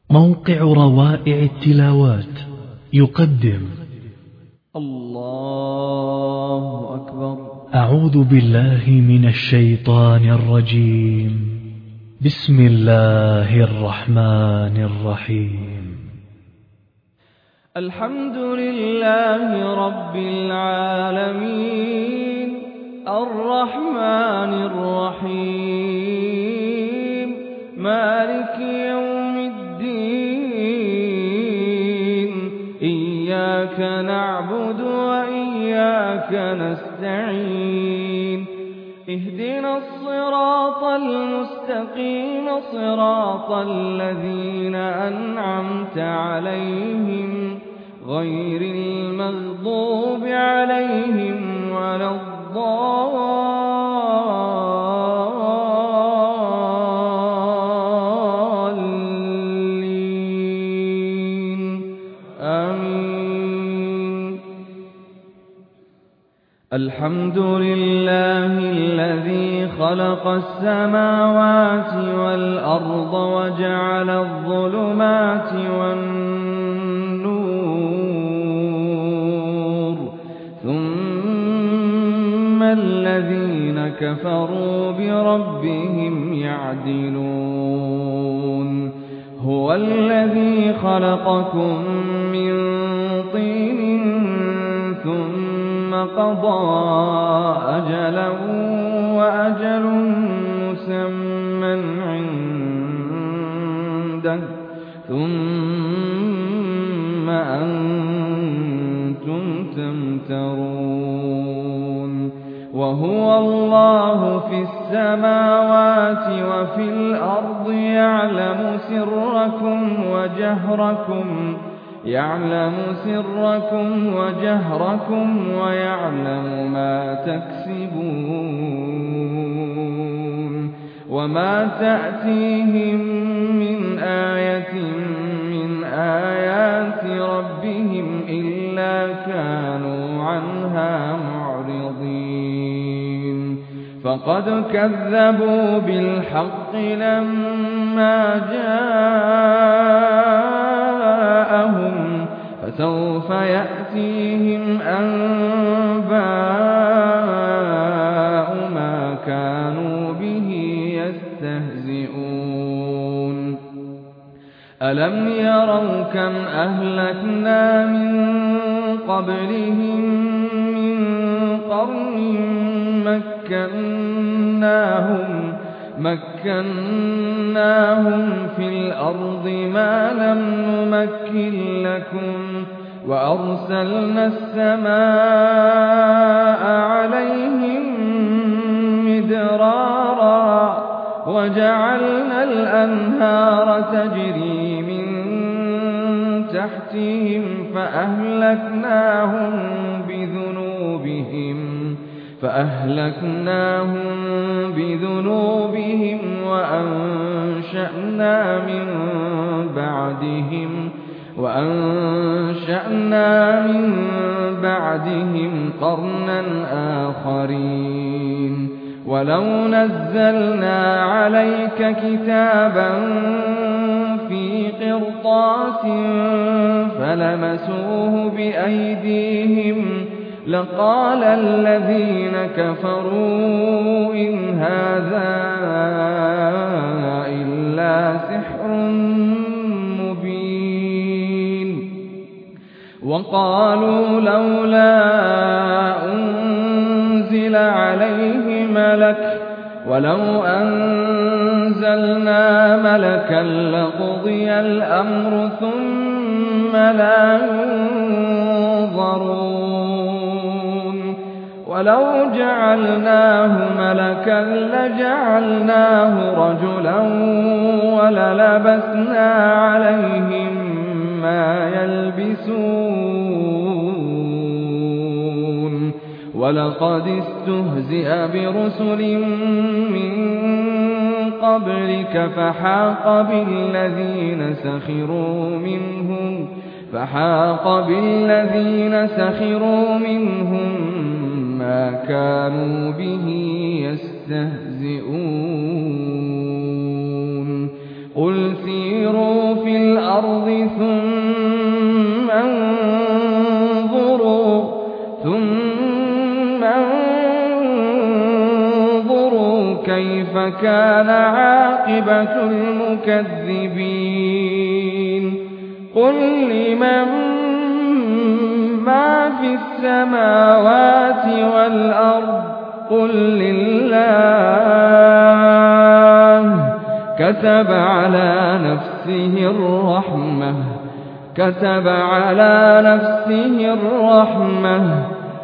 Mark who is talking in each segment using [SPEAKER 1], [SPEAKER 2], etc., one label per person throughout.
[SPEAKER 1] موقع روائع التلاوات يقدم
[SPEAKER 2] الله أكبر.
[SPEAKER 1] أعوذ بالله من الشيطان الرجيم. بسم الله الرحمن الرحيم.
[SPEAKER 2] الحمد لله رب العالمين، الرحمن الرحيم، مالك يوم الدين. إياك نعبد وإياك نستعين. اهدنا الصراط المستقيم، صراط الذين أنعمت عليهم غير المغضوب عليهم ولا الضالين. آمين. الحمد لله الذي خلق السماوات والأرض وجعل الظلمات والنور، ثم الذين كفروا بربهم يعدلون. هو الذي خلقكم من طين ثم قضى أجلا وأجل مسمى عنده، ثم أنتم تمترون. وهو الله في السماوات وفي الأرض، يعلم سركم وجهركم ويعلم ما تكسبون. وما تأتيهم من آية من آيات ربهم إلا كانوا عنها معرضين. فقد كذبوا بالحق لما جاءهم، فسوف يأتيهم أنباء ما كانوا به يستهزئون. ألم يروا كم أهلكنا من قبلهم من قرن مكناهم في الأرض ما لم نمكن لكم، وأرسلنا السماء عليهم مدرارا، وجعلنا الأنهار تجري من تحتهم فأهلكناهم بذنوبهم وأنشأنا من بعدهم قرنا آخرين. ولو نزلنا عليك كتابا في قرطاس فلمسوه بأيديهم لقال الذين كفروا إن هذا إلا سحر مبين. وقالوا لولا أنزل عليه ملك، ولو أنزلنا ملكا لقضي الأمر ثم لا ينظرون. ولو جعلناه ملكا لجعلناه رجلا وللبسنا عليهم ما يلبسون. ولقد استهزئ برسل من قبلك فحاق بالذين سخروا منهم ما كانوا به يستهزئون. قل سيروا في الأرض الأرض ثم انظروا كيف كان عاقبة المكذبين قل لمن ما في السماوات والأرض قل لله كتب على نفسه الرحمة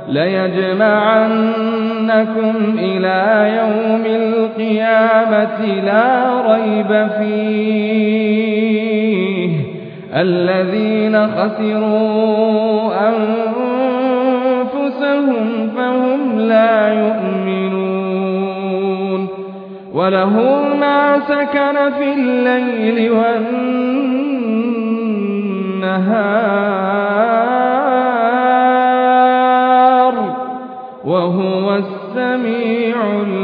[SPEAKER 2] ليجمعنكم إلى يوم القيامة لا ريب فيه الذين خسروا أنفسهم فهم لا يؤمنون وله ما سكن في الليل والنهار وهو السميع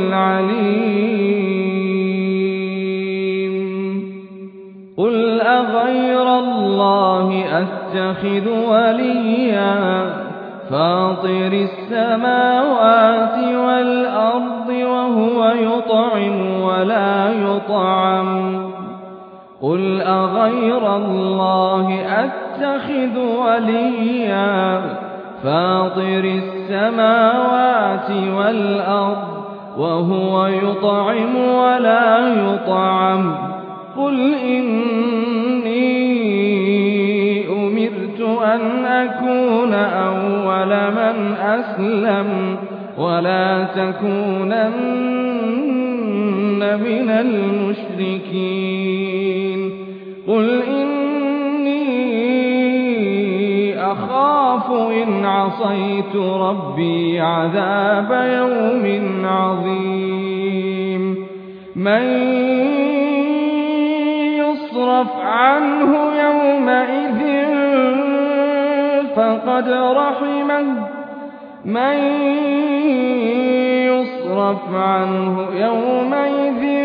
[SPEAKER 2] العليم قل أغير الله أتخذ وليا فاطر السماوات والأرض وهو يطعم ولا يطعم قل أغير الله أتخذ وليا فاطر السماوات والأرض وهو يطعم ولا يطعم قل إني أمرت أن أكون أول من أسلم ولا تكونن من المشركين قل إني أخاف إن عصيت ربي عذاب يوم عظيم من يصرف عنه يومئذ فقد رحمه من يصرف عنه يومئذ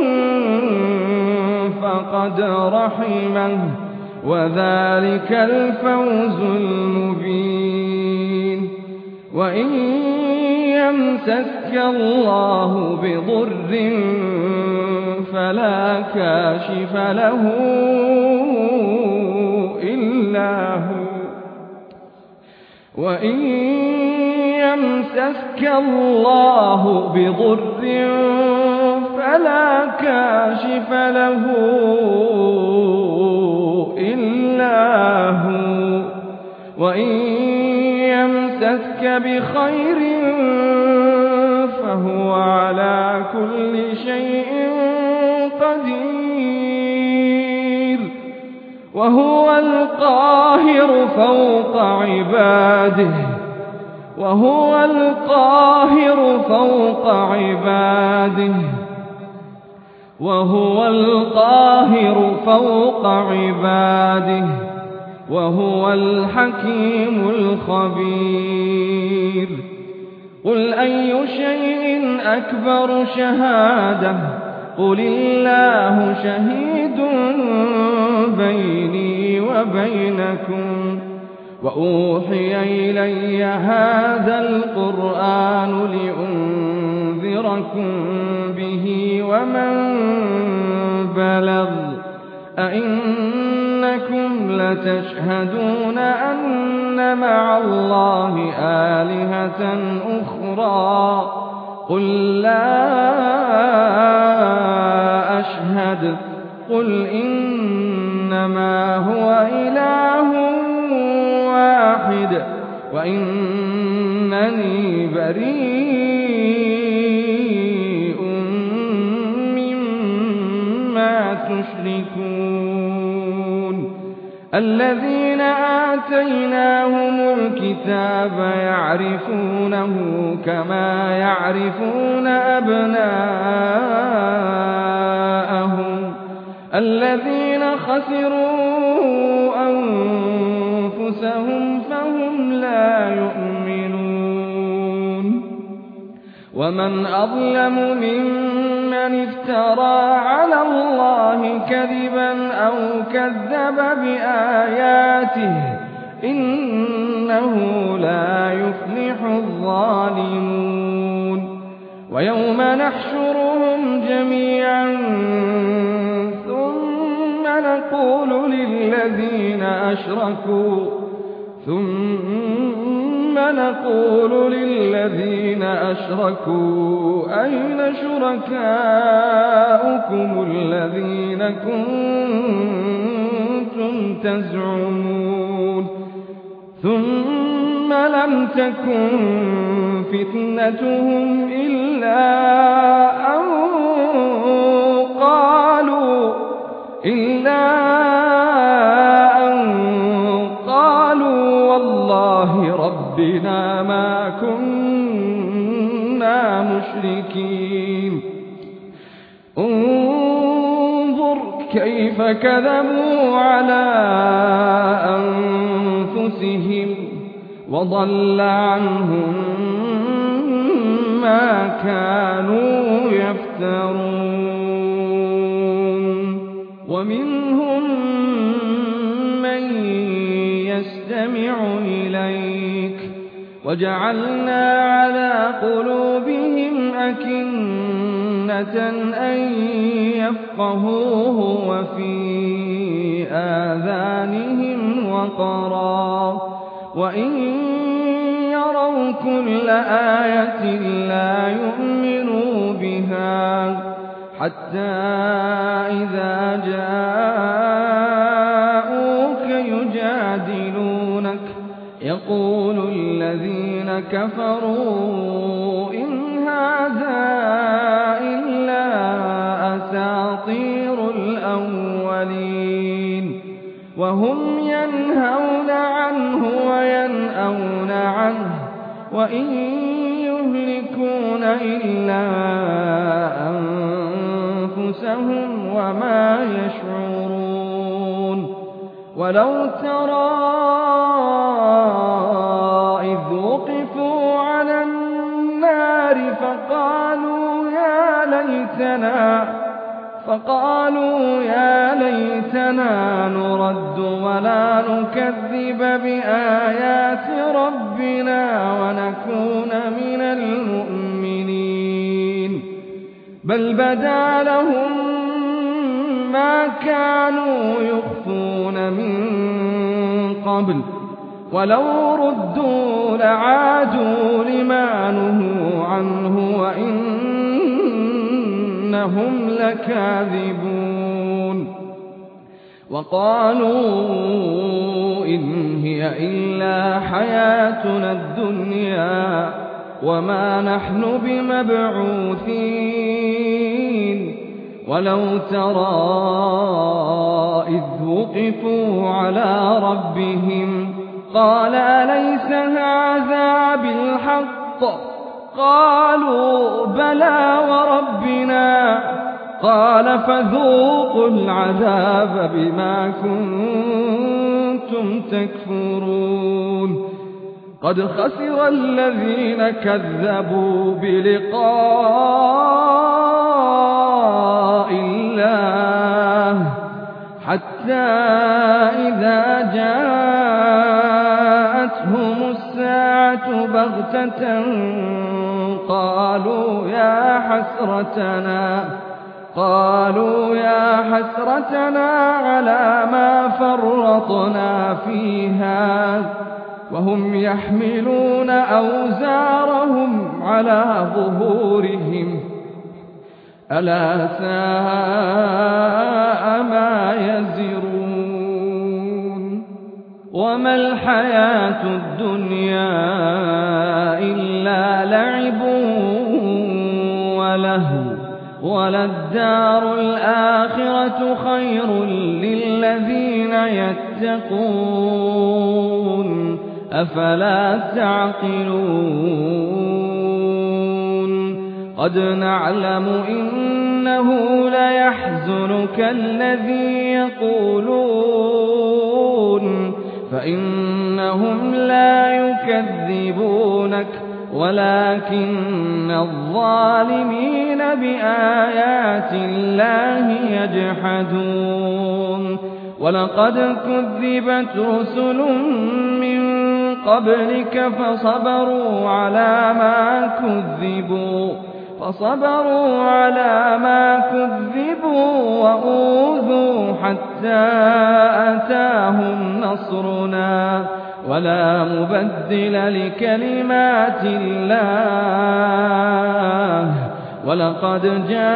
[SPEAKER 2] فقد رحمه وذلك الفوز المبين وإن يمسسك الله بضر فلا كاشف له إلا هو وإن يمسسك الله بضر فلا كاشف له إلا هو وإن يمسسك بخير فهو على كل شيء قدير وهو القاهر فوق عباده وهو القاهر فوق عباده وهو القاهر فوق عباده وهو الحكيم الخبير قل أي شيء أكبر شهادة قل الله شهيد بيني وبينكم وأوحي إلي هذا القرآن لأنذركم به ومن بلغ أئنكم لتشهدون أن مع الله آلهة أخرى قل لا أشهد قل إنما هو إله واحد وإنني بريء مما تشركون الذين آتيناهم الكتاب يعرفونه كما يعرفون أبناءهم الذين خسروا أنفسهم فهم لا يؤمنون ومن أظلم ممن من افترى على الله كذبا أو كذب بآياته إنه لا يفلح الظالمون ويوم نحشرهم جميعا ثم نقول للذين أشركوا أين شركاؤكم الذين كنتم تزعمون ثم لم تكن فتنتهم إلا أن قالوا والله ربنا ما كنا مشركين انظر كيف كذبوا على أنفسهم وضل عنهم ما كانوا يفترون ومنهم من يستمع إليك وجعلنا على قلوبهم أكنة أن يفقهوه وفي آذانهم وقرا وإن يروا كل آية لا يؤمنوا بها حتى إذا جاءوك يجادلونك يقول الذين كفروا إن هذا إلا أساطير الأولين وهم ينهون عنه وينأون عنه وإن يهلكون إلا أنفسهم وما يشعرون ولو ترى إذ وقفوا على النار فقالوا يا ليتنا نرد ولا نكذب بآيات ربنا ونكون من المؤمنين بل بدا لهم ما كانوا يخفون من قبل ولو ردوا لعادوا لما نهوا عنه وإنهم لكاذبون وقالوا إن هي إلا حياتنا الدنيا وما نحن بمبعوثين ولو ترى إذ وقفوا على ربهم قال أليس هذا بالحق قالوا بلى وربنا قال فذوقوا العذاب بما كنتم تكفرون قد خسر الذين كذبوا بلقاء الله حتى إذا جاءتهم الساعة بغتة قالوا يا حسرتنا على ما فرطنا فيها وهم يحملون أوزارهم على ظهورهم ألا ساء ما يزرون وما الحياة الدنيا إلا لعب ولهو وللدار الآخرة خير للذين يتقون أفلا تعقلون قد نعلم إنه ليحزنك الذي يقولون فإنهم لا يكذبونك ولكن الظالمين بآيات الله يجحدون ولقد كذبت رسل من قبلك فصبروا على ما كذبوا وأوذوا حتى أتاهم نصرنا ولا مبدل لكلمات الله ولقد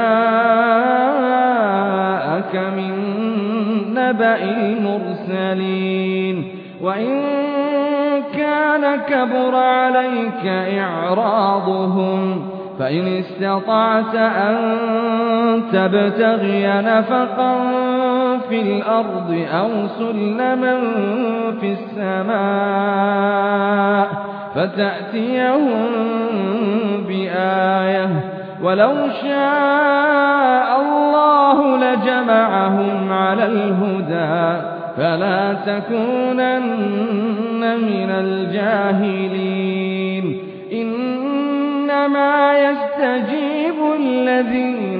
[SPEAKER 2] جاءك من نبأ المرسلين وإن كان كبر عليك إعراضهم فإن استطعت أن تبتغي نفقا في الأرض أو سلما في السماء فتأتيهم بآية ولو شاء الله لجمعهم على الهدى فلا تكونن من الجاهلين إنما يستجيب الذين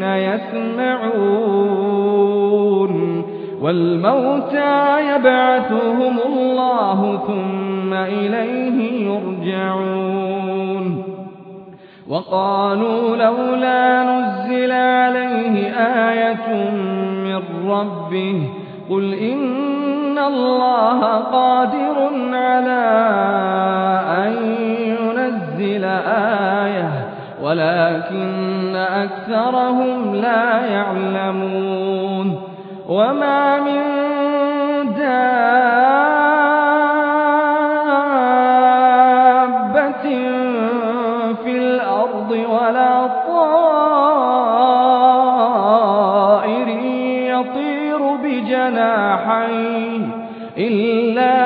[SPEAKER 2] يسمعون والموتى يبعثهم الله ثم إليه يرجعون وقالوا لولا نزل عليه آية من ربه قل إن الله قادر على أن ينزل آية ولكن أكثرهم لا يعلمون وما من دابة في الأرض ولا طائر يطير بجناحيه إلا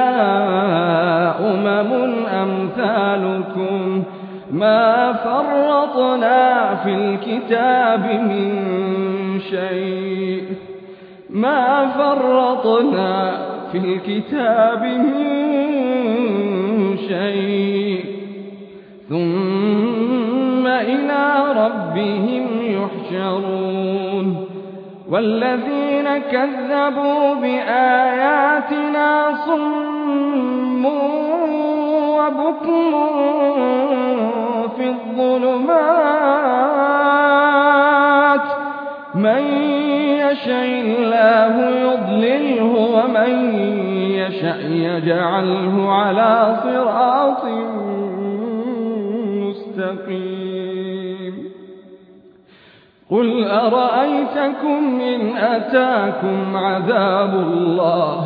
[SPEAKER 2] أمثالكم ما فرطنا في الكتاب من شيء ثم إلى ربهم يحشرون والذين كذبوا بآياتنا صم وبكم في الظلمات من يشاء الله يضلله ومن يشاء يجعله على صراط مستقيم قل أرأيتكم إن أتاكم عذاب الله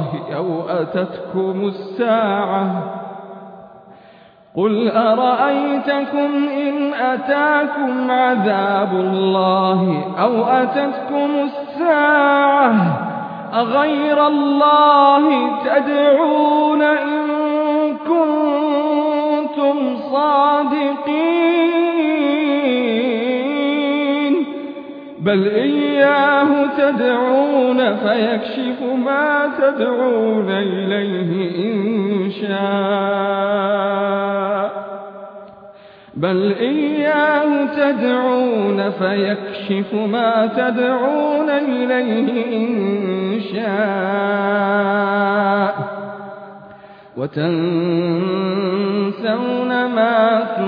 [SPEAKER 2] أو أتتكم الساعة أغير الله تدعون إن كنتم صادقين بل إياه تدعون فيكشف ما تدعون إليه إن شاء وتنسون ما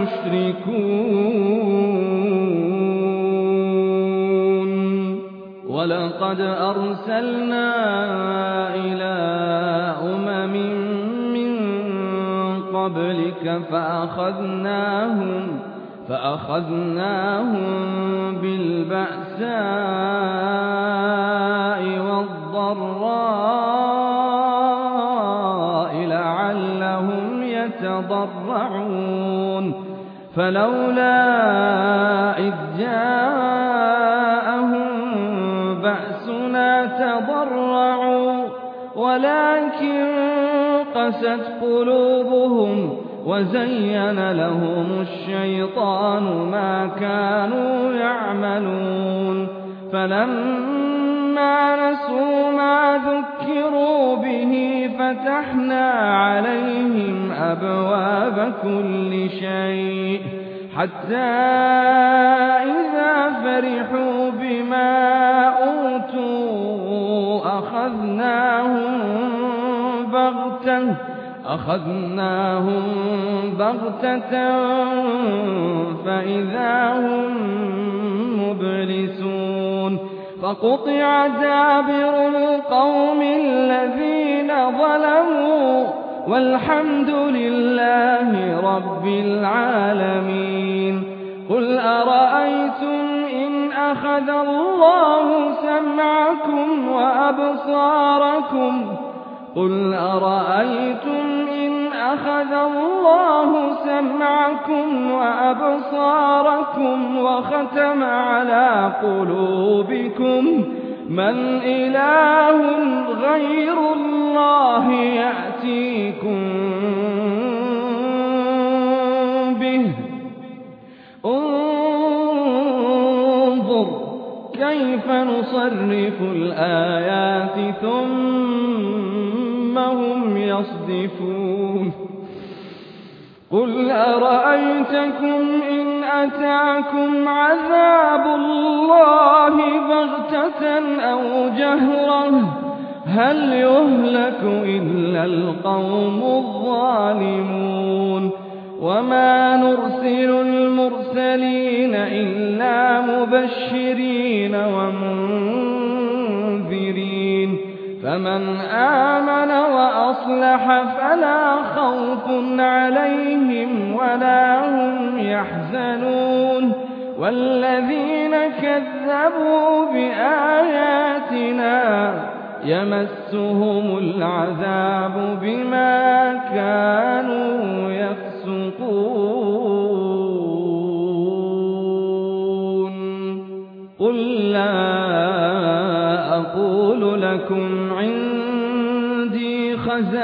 [SPEAKER 2] تشركون ولقد أرسلنا إلى أمم من قبلك فأخذناهم بالبأساء والضراء لعلهم يتضرعون فلولا إذ جاءهم بأسنا تضرعوا ولكن قست قلوبهم وزين لهم الشيطان ما كانوا يعملون فلما نسوا ما ذكروا به فتحنا عليهم أبواب كل شيء حتى إذا فرحوا بما أوتوا أخذناهم بغتة فإذا هم مبلسون فقطع دابر القوم الذين ظلموا والحمد لله رب العالمين. قل أرأيتم إن أخذ الله سمعكم وأبصاركم وختم على قلوبكم من إله غير الله يأتيكم به انظر كيف نصرف الآيات ثم هم يصدفون. قل أرأيتكم إن أتاكم عذاب الله بغتة أو جهرة هل يهلك إلا القوم الظالمون. وما نرسل المرسلين إلا مبشرين ومنذرين فمن آمن وأصلح فلا خوف عليهم ولا هم يحزنون. والذين كذبوا بآياتنا يمسهم العذاب بما كانوا يفسقون. قل لا أقول لكم عندي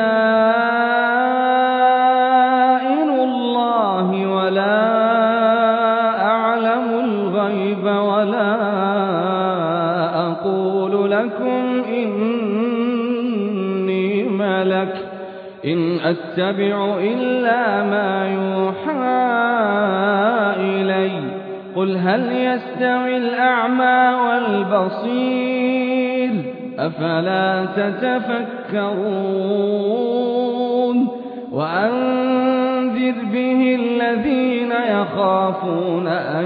[SPEAKER 2] خزائن الله ولا أعلم الغيب ولا أقول لكم إني ملك إن أتبع إلا ما يوحى إلي. قل هل يستوي الأعمى والبصير أفلا تتفكرون. وأنذر به الذين يخافون أن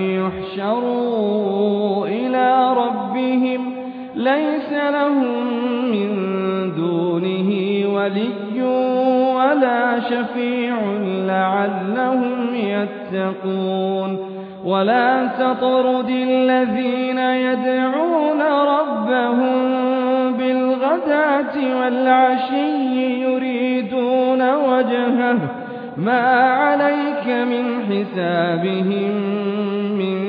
[SPEAKER 2] يحشروا إلى ربهم ليس لهم من دونه ولي ولا شفيع لعلهم يتقون. ولا تطرد الذين يدعون ربهم بالغداة والعشي يريدون وجهه ما عليك من حسابهم من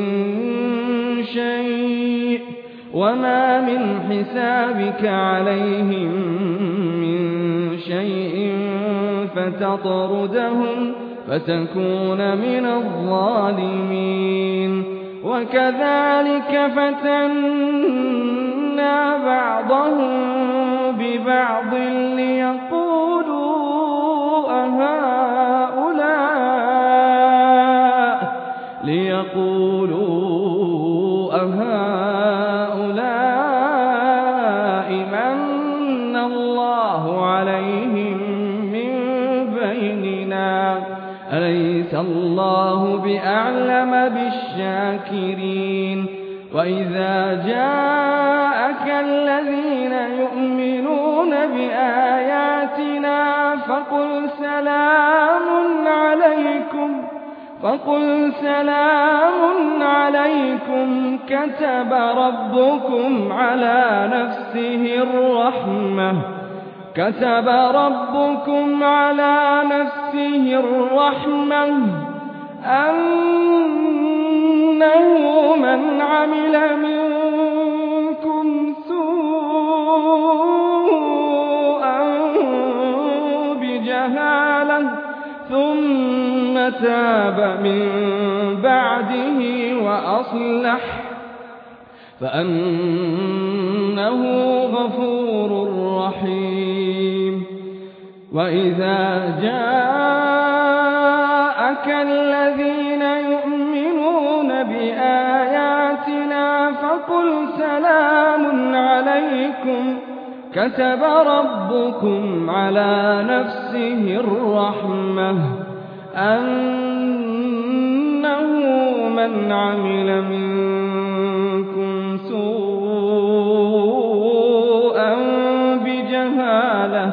[SPEAKER 2] شيء وما من حسابك عليهم من شيء فتطردهم فتكون من الظالمين. وكذلك فتنا بعضهم ببعض ليقولوا أهؤلاء من الله عليهم من بيننا أليس الله بأعلم بالشاكرين. وإذا جاءك الذين يؤمنون بآياتنا فقل سلام عليكم كتب ربكم على نفسه الرحمة أنه من عمل منكم سوءا بجهالة ثم تاب من بعده وأصلح فأنه غفور رحيم. وإذا جاءك جاءك الذين يؤمنون بآياتنا فقل سلام عليكم كتب ربكم على نفسه الرحمة أنه من عمل منكم سوءا بجهالة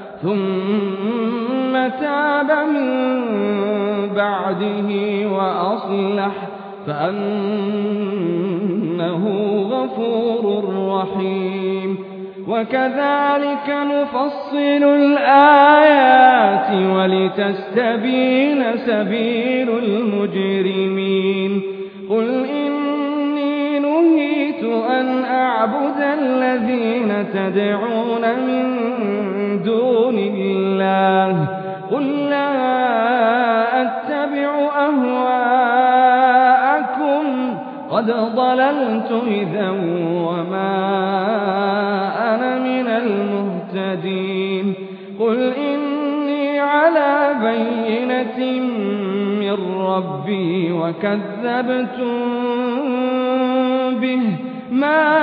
[SPEAKER 2] ثم تاب من بعده وأصلح فأنه غفور رحيم وكذلك نفصل الآيات ولتستبين سبيل المجرمين قل إني نهيت أن أعبد الذين تدعون من دون الله قل لا أتبع أهواءكم قد ضللت إذا وما أنا من المهتدين قل إني على بينة من ربي وكذبتم به ما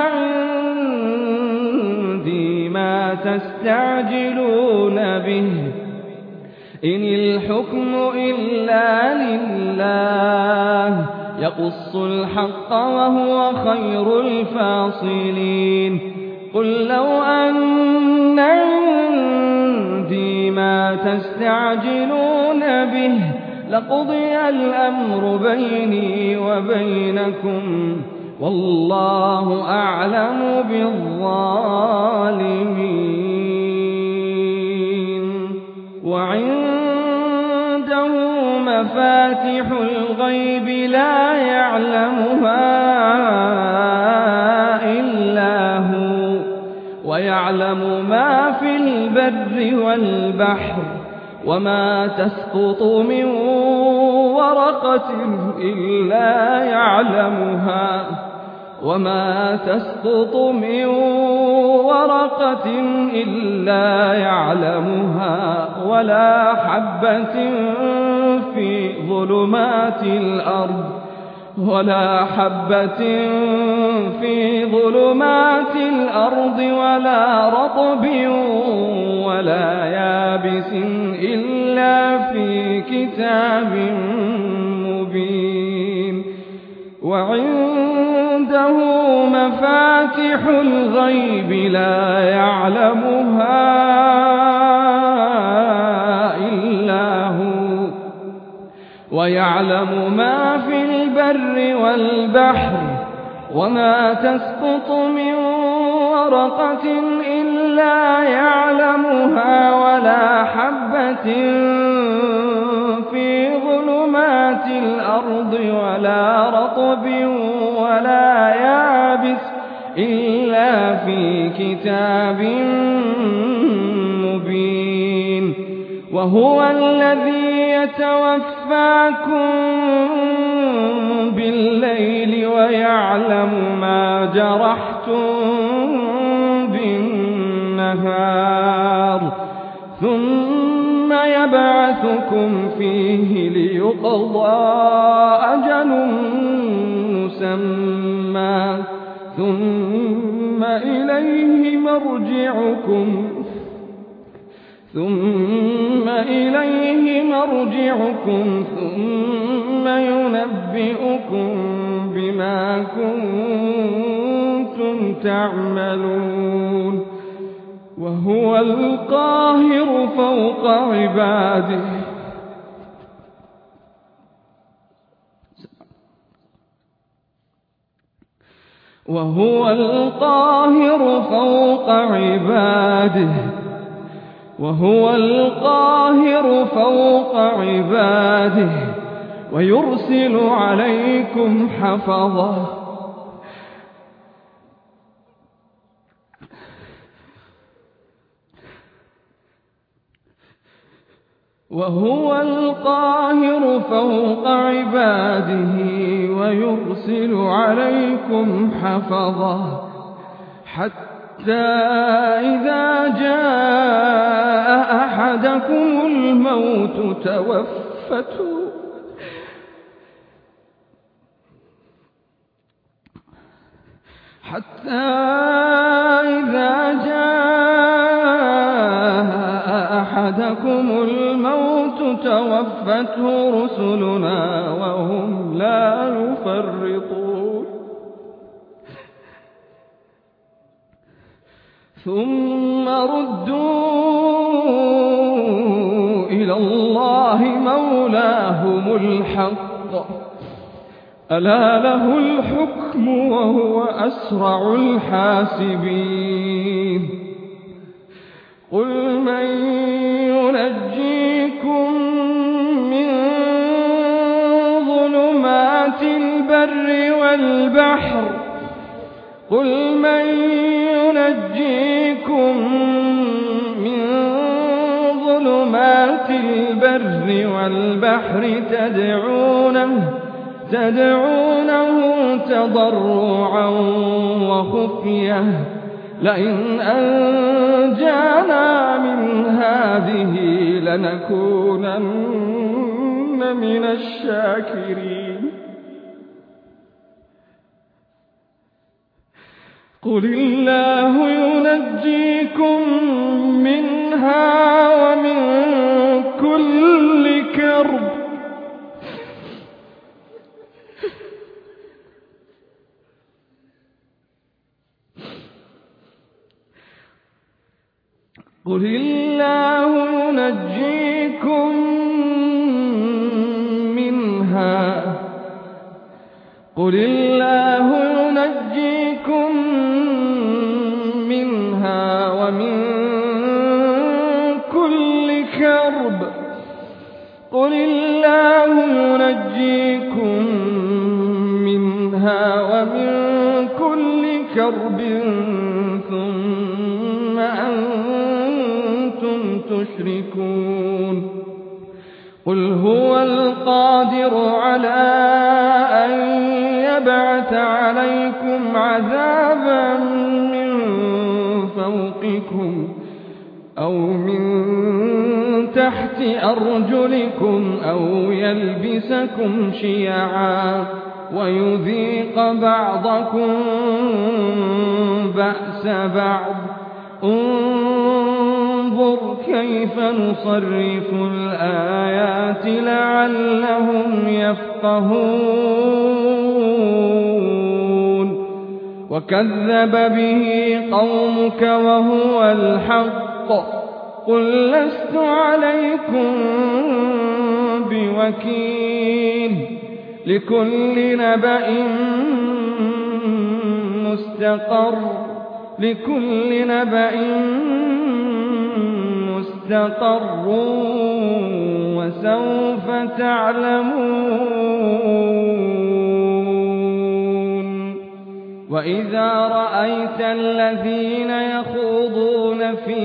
[SPEAKER 2] عندي ما تستعجلون به إن الحكم إلا لله يقص الحق وهو خير الفاصلين قل لو أن عندي ما تستعجلون به لقضي الأمر بيني وبينكم والله أعلم بالظالمين وعنده مفاتح الغيب لا يعلمها إلا هو ويعلم ما في البر والبحر وما تسقط من ورقة إلا يعلمها وما تسقط من ورقة إلا يعلمها ولا حبة في ظلمات الأرض ولا رطب ولا يابس إلا في كتاب مبين وعنده مفاتح الغيب لا يعلمها إلا هو ويعلم ما في البر والبحر وما تسقط من ورقة إلا يعلمها ولا حبة في ظلمات الأرض ولا رطب ولا يابس إلا في كتاب مبين وهو الذي يتوفاكم بالليل ويعلم ما جرحتم بالنهار ثم يبعثكم فيه ليقضى أجل مسمى ثم إليه مرجعكم ثم ينبئكم بما كنتم تعملون وهو القاهر فوق عباده ويرسل عليكم حفظة وهو القاهر فوق عباده ويرسل عليكم حفظة حتى إذا جاء أحدكم الموت حتى إذا جاء أحدكم الموت توفته رسلنا وهم لا يفرطون ثم ردوا إلى الله مولاهم الحق ألا له الحكم وهو أسرع الحاسبين قل من ينجيكم من ظلمات البر والبحر تدعونه تضرعا وخفية لئن أنجانا من هذه لنكونن من الشاكرين قل الله ينجيكم منها ومن كل كرب قل الله ينجيكم منها ومن كل كرب قل الله ينجيكم منها ومن كل كرب ثم أنتم تشركون قل هو القادر على أن يبعث عليكم عذابا من فوقكم أو من تحت أرجلكم أو يلبسكم شيعا ويذيق بعضكم بأس بعض انظر كيف نصرف الآيات لعلهم يفقهون وكذب به قومك وهو الحق قل لست عليكم بوكيل لكل نبأ مستقر وسوف تعلمون وإذا رأيت الذين يخوضون في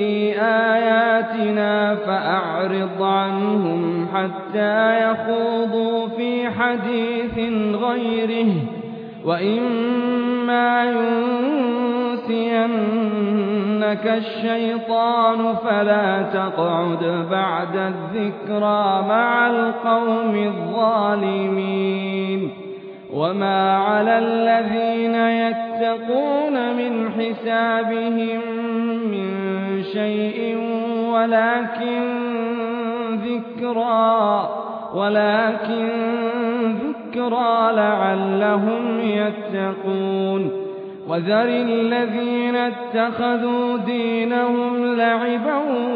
[SPEAKER 2] آياتنا فأعرض عنهم حتى يخوضوا في حديث غيره وإما ينسينك الشيطان فلا تقعد بعد الذكرى مع القوم الظالمين وما على الذين يتقون من حسابهم من شيء ولكن ذكرى لعلهم يتقون وذر الذين اتخذوا دينهم لعبا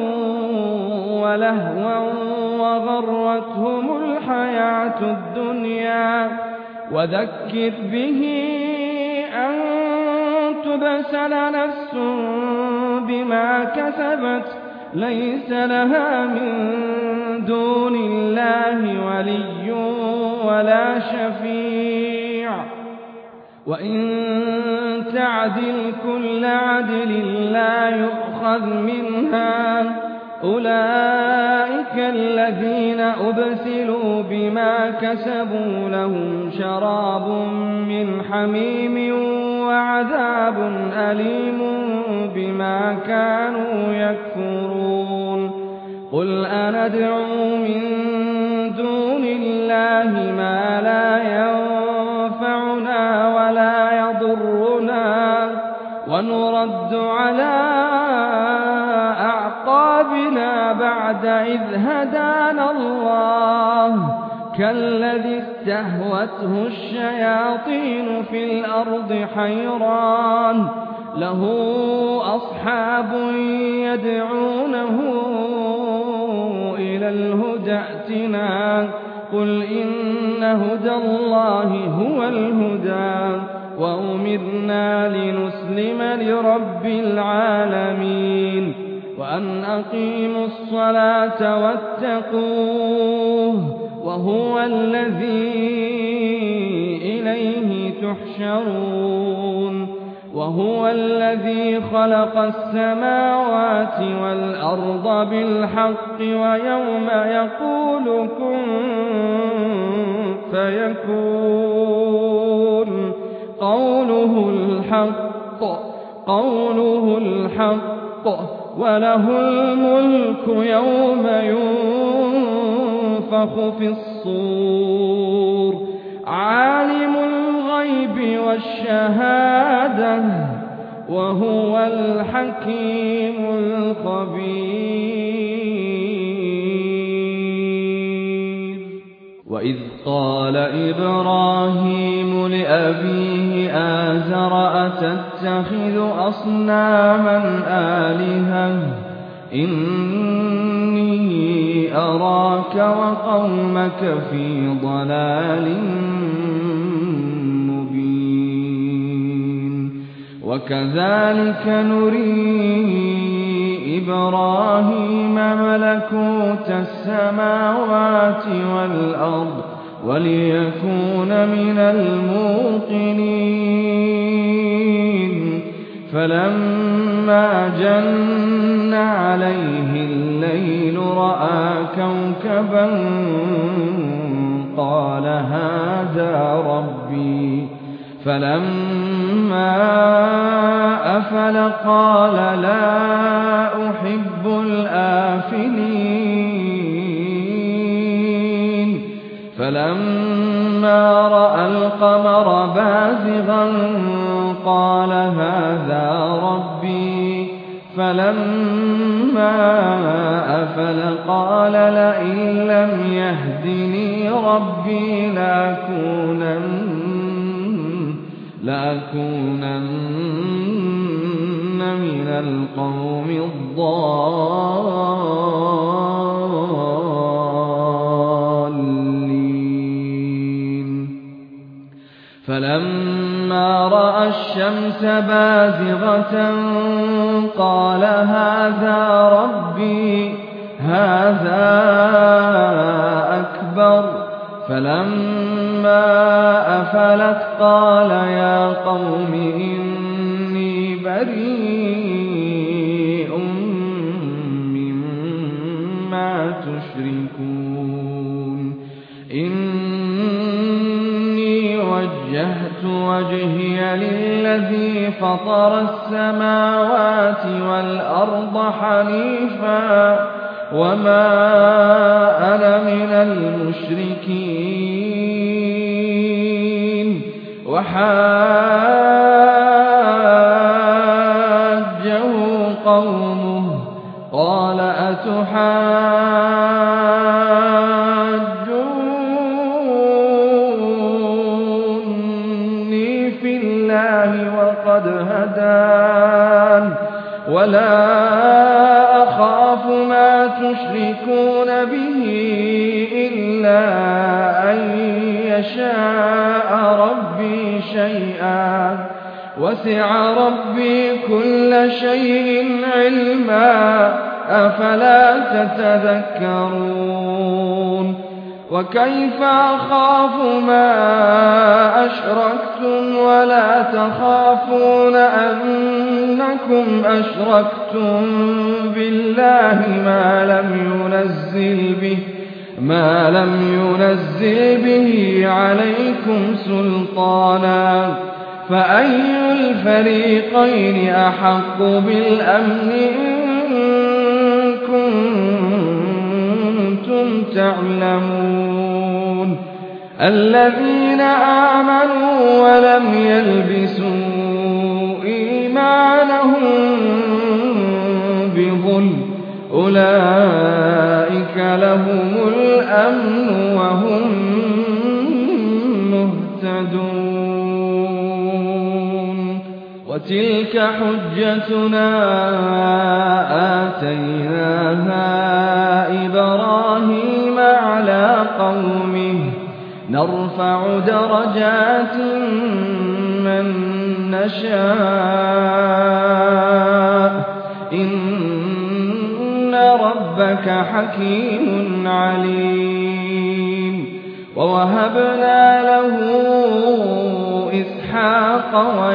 [SPEAKER 2] ولهوا وغرتهم الحياة الدنيا وذكر به أن تبسل نفس بما كسبت ليس لها من دون الله ولي ولا شفيع وإن تعدل كل عدل لا يؤخذ منها أولئك الذين أبسلوا بما كسبوا لهم شراب من حميم وعذاب أليم بما كانوا يكفرون قل أندعو من دون الله ما لا ينفعنا ولا يضرنا ونرد على أعقابنا بعد إذ هدانا الله كالذي استهوته الشياطين في الأرض حيران له أصحاب يدعونه إلى الهدى ائتنا قل إن هدى الله هو الهدى وأمرنا لنسلم لرب العالمين وأن أقيموا الصلاة واتقوه وهو الذي إليه تحشرون وهو الذي خلق السماوات والأرض بالحق ويوم يقول كن فيكون قوله الحق وله الملك يوم ينفخ في الصور عالم الغيب والشهادة وهو الحكيم الخبير وإذ قال إبراهيم لأبيه آزر أتتخذ أصناما آلهة إني أراك وقومك في ضلال مبين وكذلك نري إبراهيم ملكوت السماوات والأرض وليكون من الموقنين فلما جن عليه الليل رأى كوكبا قال هذا ربي فلما أفل قال لا أحب الآفلين فلما رأى القمر بازغا قال هذا ربي فلما أفل قال لئن لم يهدني ربي لأكونن من القوم الضالين فلما رأى الشمس بازغة قال هذا ربي هذا أكبر فلما أفلت قال يا قوم إني بريء مما تشركون إني وجهت وجهي للذي فطر السماوات والأرض حنيفا وما أنا من المشركين وحاجه قومه قال أتحاجوني في الله وقد هدان ولا أخاف ما تشركون به إلا أن يشاء ربي شيئا وسع ربي كل شيء علما أفلا تتذكرون وكيف أخاف ما أشركتم ولا تخافون أنكم أشركتم بالله ما لم ينزل به عليكم سلطانا فأي الفريقين أحق بالأمن إن كنتم تعلمون الذين آمنوا ولم يلبسوا إيمانهم بظلم أولئك لهم الأمن وهم مهتدون وتلك حجتنا آتيناها إبراهيم على قومه نرفع درجات من نشاء إن ربك حكيم عليم ووهبنا له إسحاق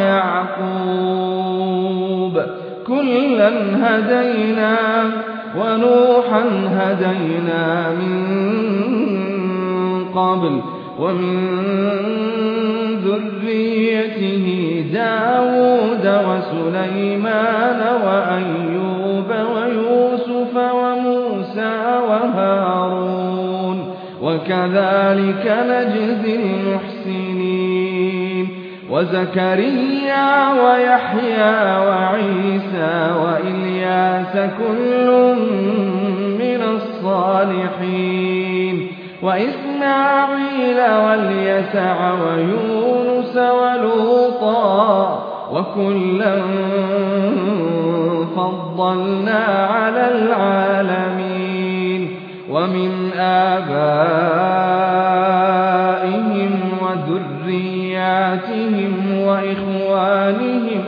[SPEAKER 2] ويعقوب كلا هدينا ونوحا هدينا من قبل ومن ذريته داود وسليمان وأيوب ويوسف وموسى وهارون وكذلك نجزي المحسنين وزكريا ويحيى وعيسى وإلياس كل من الصالحين وإسماعيل واليسع ويونس ولوطا وكلا فضلنا على العالمين ومن آبائهم وذرياتهم وإخوانهم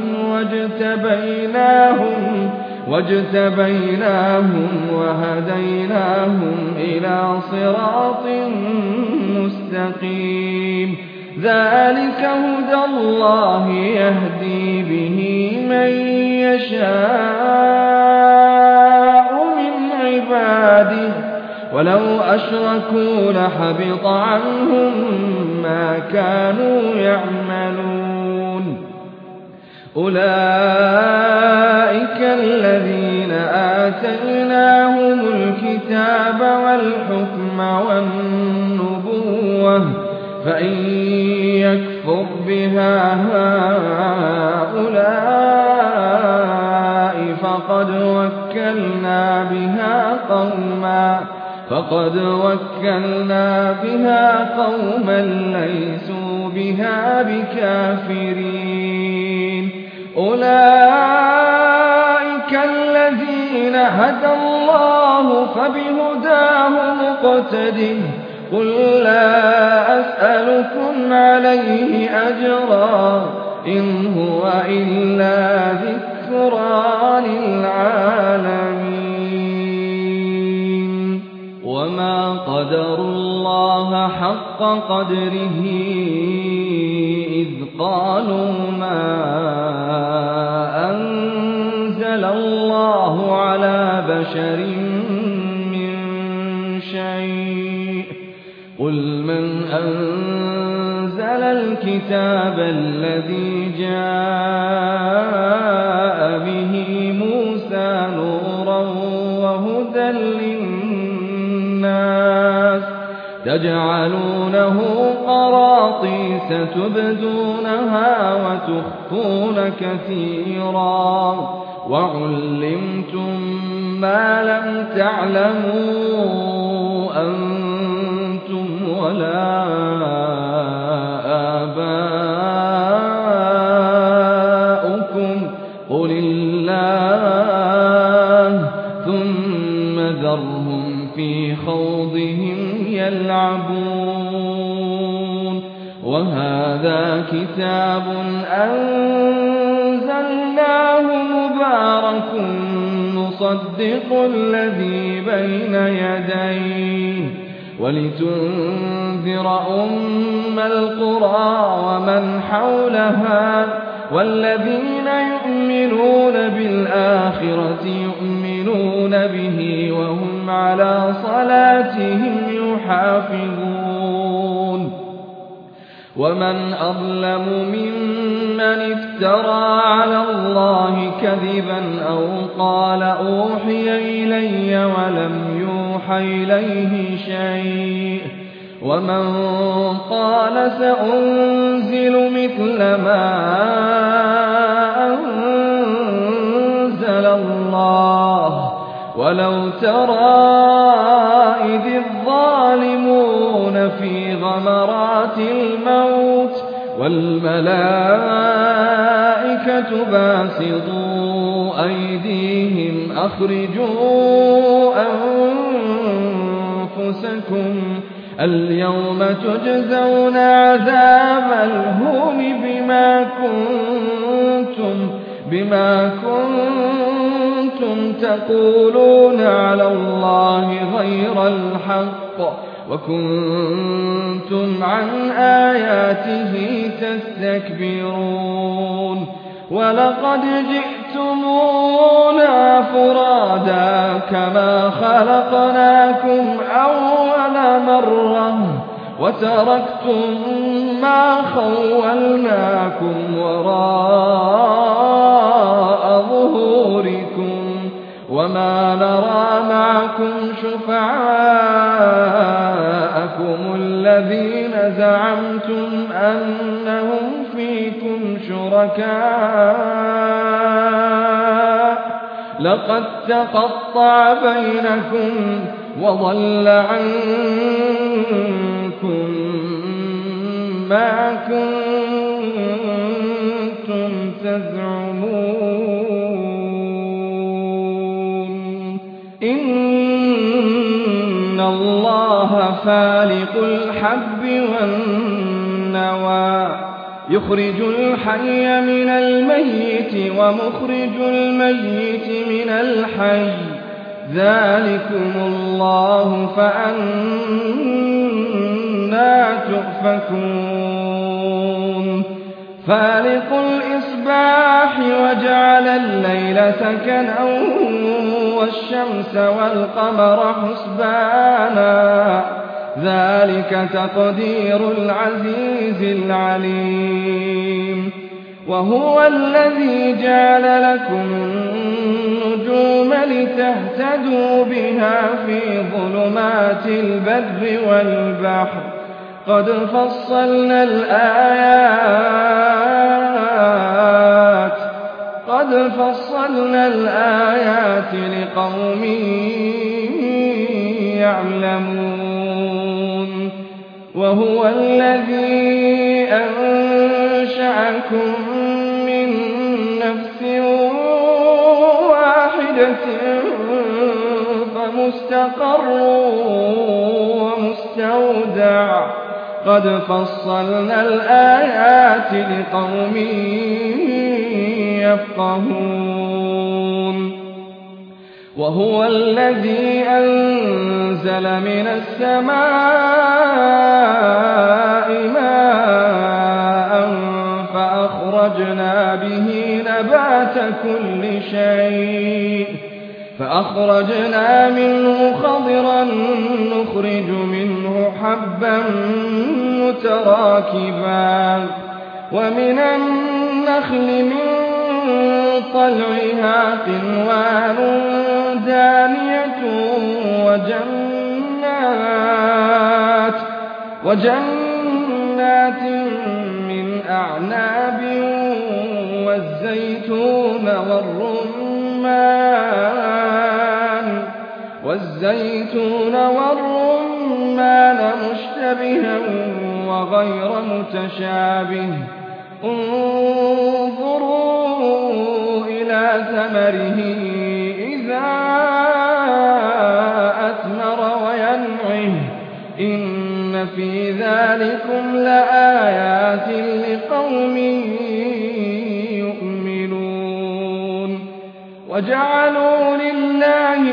[SPEAKER 2] واجتبيناهم وهديناهم إلى صراط مستقيم ذلك هدى الله يهدي به من يشاء من عباده ولو أشركوا لحبط عنهم ما كانوا يعملون أولئك الذين آتيناهم الكتاب والحكم والنبوة فإن يكفر بها هؤلاء فقد وكلنا بها قوما ليسوا بها بكافرين أولئك الذين هدى الله فبهداه مقتده قل لا أسألكم عليه أجرا إن هو إلا ذكرى للعالمين وما قدروا الله حق قدره إذ قالوا ما أنزل الله على بشر من شيء قل من أنزل الكتاب الذي جاء به موسى نورا وهدى للناس تجعلونه قراطيس تبدونها وتخفون كثيرا وعلمتم ما لم تعلموا أنتم ولا آباؤكم قل الله ثم ذرهم في خوضهم يلعبون وهذا كتاب أنزلناه مبارك مصدق الذي بين يديه ولتنذر أم القرى ومن حولها والذين يؤمنون بالآخرة يؤمنون به وهم على صلاتهم يحافظون ومن أظلم ممن افترى على الله كذبا أو قال أوحي إلي ولم يوحى إليه شيء ومن قال سأنزل مثل ما أنزل ولو ترى إذ الظالمون في غمرات الموت والملائكة باسطوا أيديهم أخرجوا أنفسكم اليوم تجزون عذاب الهون بما كنتم تقولون على الله غير الحق وكنتم عن آياته تستكبرون ولقد جئتمونا فرادا كما خلقناكم أول مرة وتركتم ما خولناكم وراء ظهوركم وما نرى معكم شفعاءكم الذين زعمتم أنهم فيكم شركاء لقد تقطع بينكم وضل عنكم ما كنتم تزعمون إن الله فالق الحب والنوى يخرج الحي من الميت ومخرج الميت من الحي ذلكم الله فأنى تؤفكون فالق الإصباح وجعل الليل سكنا والشمس والقمر حسبانا ذلك تقدير العزيز العليم وهو الذي جعل لكم النجوم لتهتدوا بها في ظلمات البر والبحر قد فصلنا الآيات لقوم يعلمون وهو الذي أنشأكم من نفس واحدة فمستقر ومستودع قد فصلنا الآيات لقوم يفقهون وهو الذي أنزل من السماء ماء فأخرجنا به نبات كل شيء فأخرجنا منه خضرا نخرج منه حبا متراكبا ومن النخل من طلعها قنوان دانية وجنات من أعناب والزيتون والرمان مشتبها وغير متشابه انظروا إلى ثمره إذا أثمر وينعه إن في ذلكم لآيات لقوم يؤمنون وجعلوا لله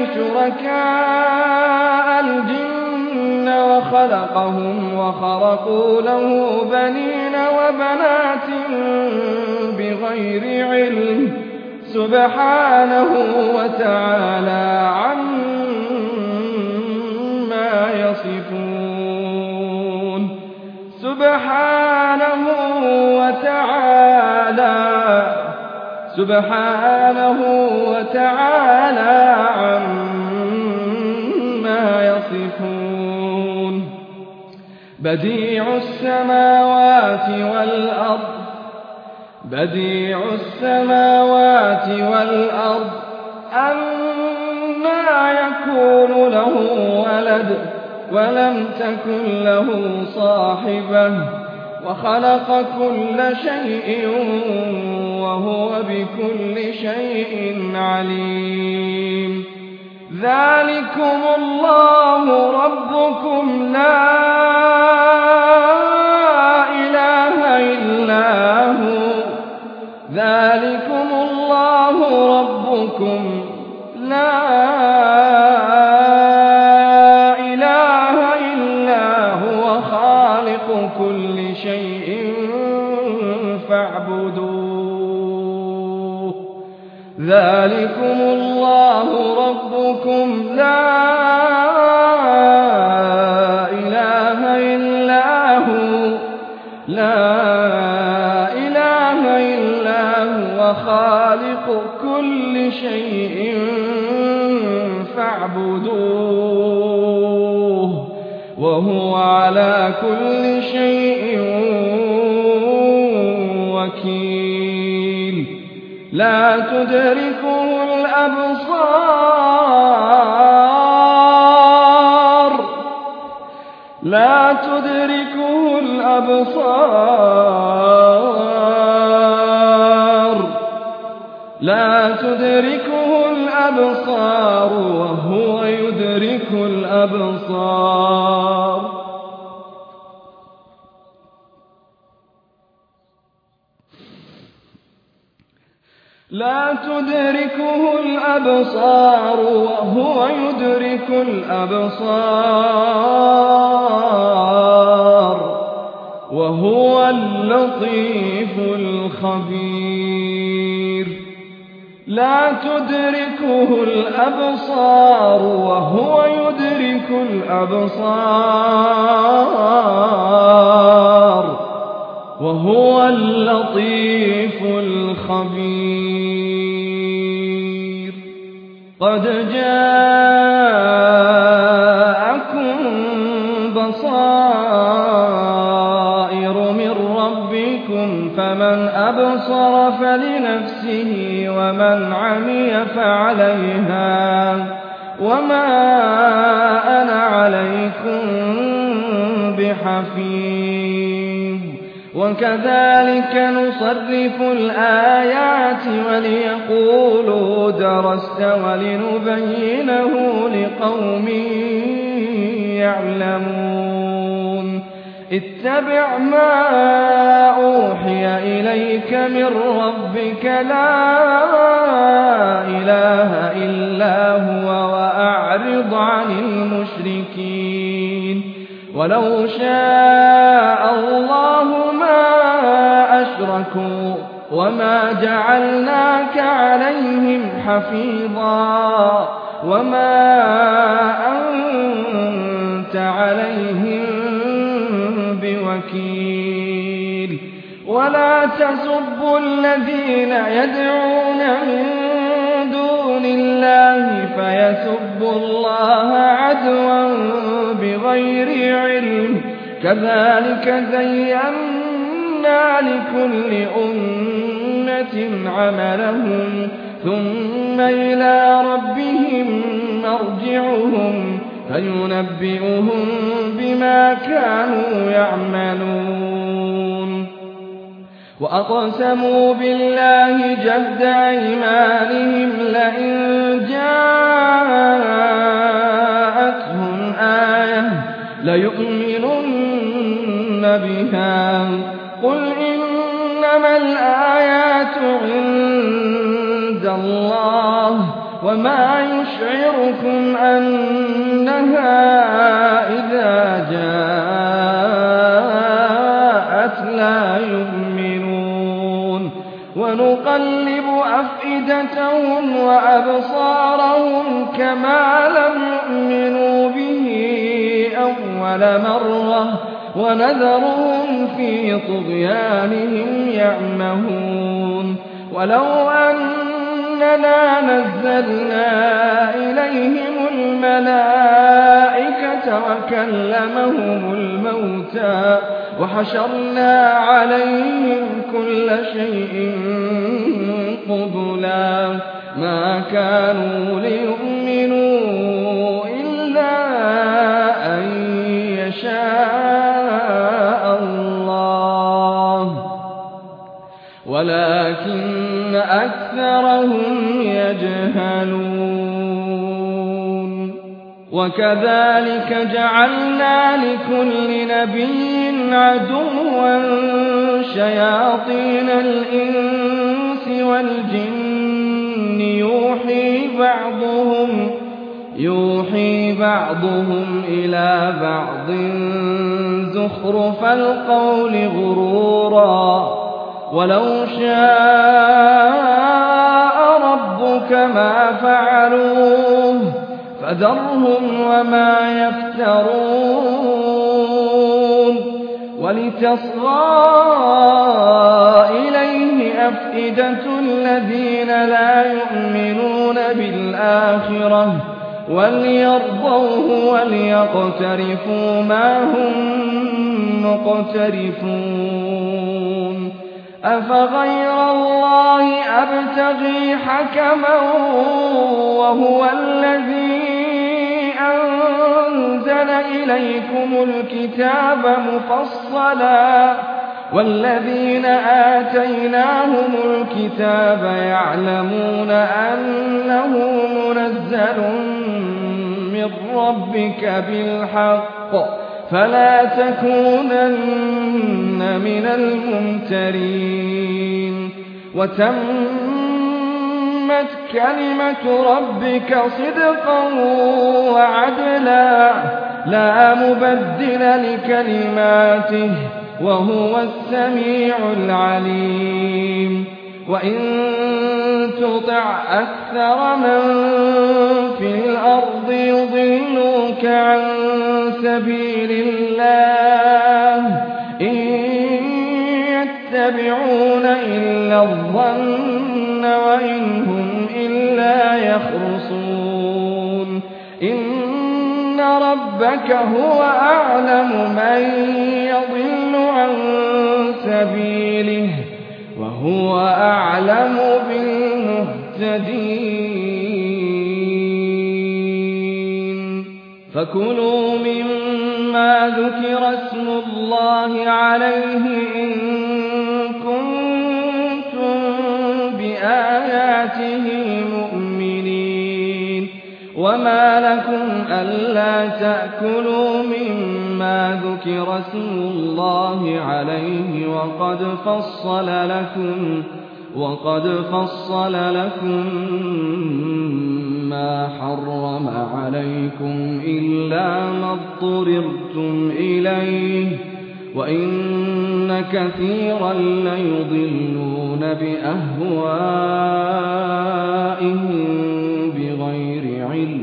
[SPEAKER 2] شركاء الجن وخلقهم وخرقوا له بنين وبنات بغير علم سبحانه وتعالى عما يصفون سبحانه وتعالى عما يصفون بديع السماوات والأرض أنى لا يكون له ولد ولم تكن له صاحبة وخلق كل شيء وهو بكل شيء عليم. ذلكم الله ربكم لا إله إلا هو ذلكم الله ربكم لا إله إلا هو خالق كل شيء فاعبدوه. ذلكم الله ربكم لا إله إلا هو خالق كل شيء فاعبدوه وهو على كل شيء وكيل. لا تدركه الأبصار وهو يدرك الأبصار. لا تدركه الأبصار وهو يدرك الأبصار وهو اللطيف الخبير. لا تدركه الأبصار وهو يدرك الأبصار وهو اللطيف الخبير. قد جاءكم بصائر من ربكم فمن أبصر فلنفسه ومن عمي فعليها وما أنا عليكم بحفيظ. وكذلك نصرف الآيات وليقولوا درست ولنبينه لقوم يعلمون. اتبع ما أوحي إليك من ربك لا إله إلا هو وأعرض عن المشركين. ولو شاء الله ما أشركوا وما جعلناك عليهم حفيظا وما أنت عليهم بوكيل. ولا تسبوا الذين يدعون من دون الله فيسبوا الله عدوا بغير علم. كذلك زينا لكل أمة عملهم ثم إلى ربهم مرجعهم فينبئهم بما كانوا يعملون. وأقسموا بالله جهد أيمانهم لئن جاءتهم آية ليؤمنن بها. قل إنما الآيات عند الله وما يشعركم أنها إذا جاءت لا يؤمنون. ونقلب أفئدتهم وأبصارهم كما لم يؤمنوا به أول مرة ونذرهم في طغيانهم يعمهون. ولو أننا نزلنا إليهم الملائكة وكلمهم الموتى وحشرنا عليهم كل شيء قبلا ما كانوا ليؤمنوا ولكن أكثرهم يجهلون وكذلك جعلنا لكل نبي عدوا شياطين الإنس والجن يوحي بعضهم إلى بعض زخرف القول غرورا ولو شاء ربك ما فعلوه فذرهم وما يفترون ولتصغى إليه أفئدة الذين لا يؤمنون بالآخرة وليرضوه وليقترفوا ما هم مقترفون أفغير الله أبتغي حكما وهو الذي أنزل إليكم الكتاب مفصلا والذين آتيناهم الكتاب يعلمون أنه منزل من ربك بالحق فلا تكونن من الممترين وتمت كلمة ربك صدقا وعدلا لا مبدل لكلماته وهو السميع العليم وإن تطع أكثر من في الأرض يضلوك عن سبيل الله إن يتبعون إلا الظن وإن هم إلا يخرصون إن ربك هو أعلم من يضل عن سبيله وهو أعلم بالمهتدين فكلوا مما ذكر اسم الله عليه إن كنتم بآياته مؤمنين وما لكم ألا تأكلوا مما ذكر اسم الله عليه وقد فصل لكم ما حرم عليكم إلا ما اضطررتم إليه وإن كثيرا ليضلون بأهوائهم بغير علم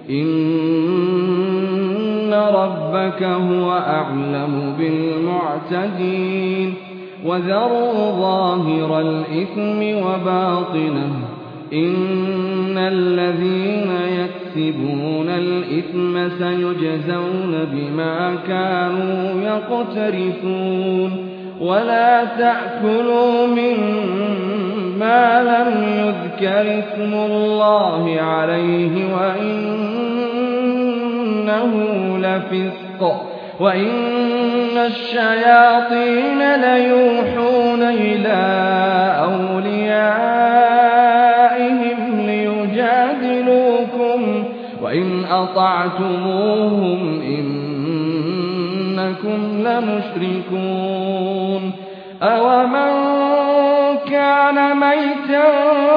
[SPEAKER 2] إن ربك هو أعلم بالمعتدين وذروا ظاهر الإثم وباطنه إن الذين يكسبون الإثم سيجزون بما كانوا يقترفون ولا تأكلوا مما لم يذكر اسم الله عليه وإنه لفسق وإن الشياطين ليوحون إلى أوليائهم ليجادلوكم وإن أطعتموهم إنكم لمشركون أومن كان ميتا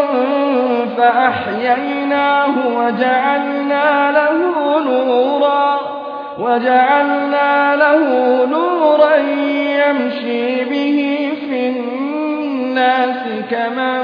[SPEAKER 2] فأحييناه وجعلنا له نورا يمشي به في الناس كمن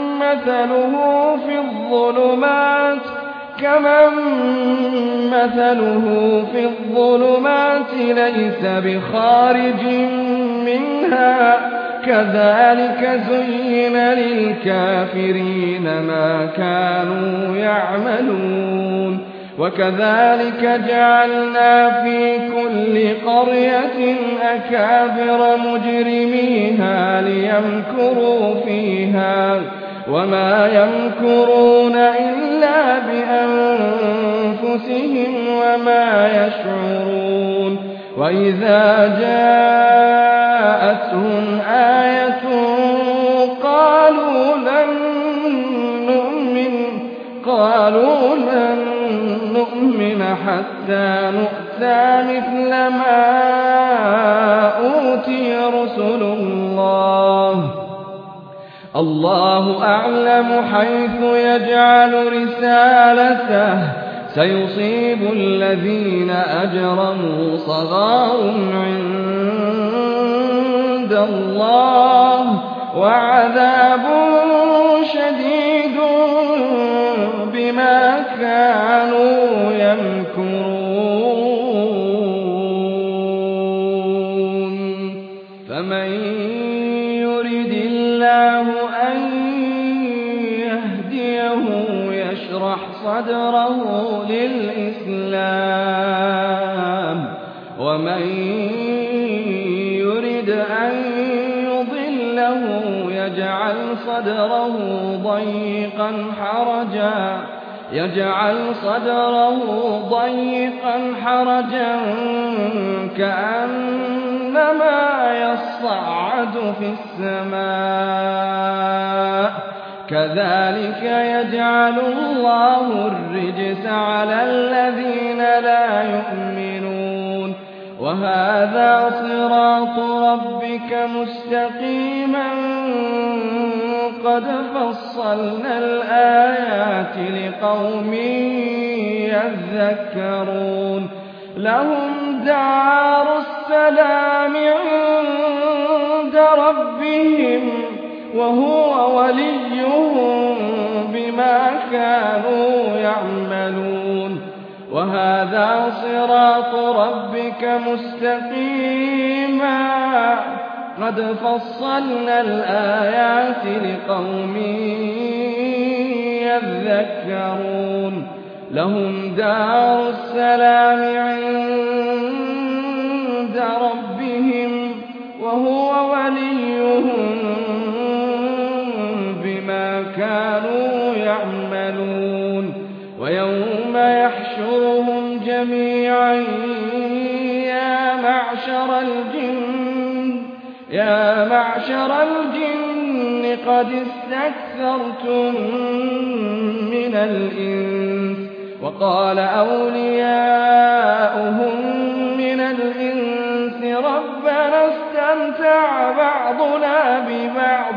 [SPEAKER 2] مثله في الظلمات ليس بخارج منها كذلك زين للكافرين ما كانوا يعملون وكذلك جعلنا في كل قرية أكابر مجرميها ليمكروا فيها وما يمكرون إلا بأنفسهم وما يشعرون وإذا جاءتهم آية قالوا قالوا لن نؤمن حتى نؤتى مثل ما أوتي رسل الله أعلم حيث يجعل رسالته سيصيب الذين أجرموا صغار عند الله وعذاب شديد بما كانوا يمكرون فمن يرد الله أن يهديه يشرح صدره للإسلام ومن يرد أن يضله يجعل صدره ضيقا حرجا كأنما يصعد في السماء كذلك يجعل الله الرجس على الذين لا يؤمنون وهذا صراط ربك مستقيما قد فصلنا الآيات لقوم يذكرون لهم دار السلام عند ربهم وهو وليهم بما كانوا يعملون وهذا صراط ربك مستقيما قد فصلنا الآيات لقوم يذكرون لهم دار السلام عند ربهم وهو وليهم بما كانوا يعملون ويوم يحشرهم جميعا يا معشر الجن قد استكثرتم من الإنس وقال أولياؤهم من الإنس ربنا استمتع بعضنا ببعض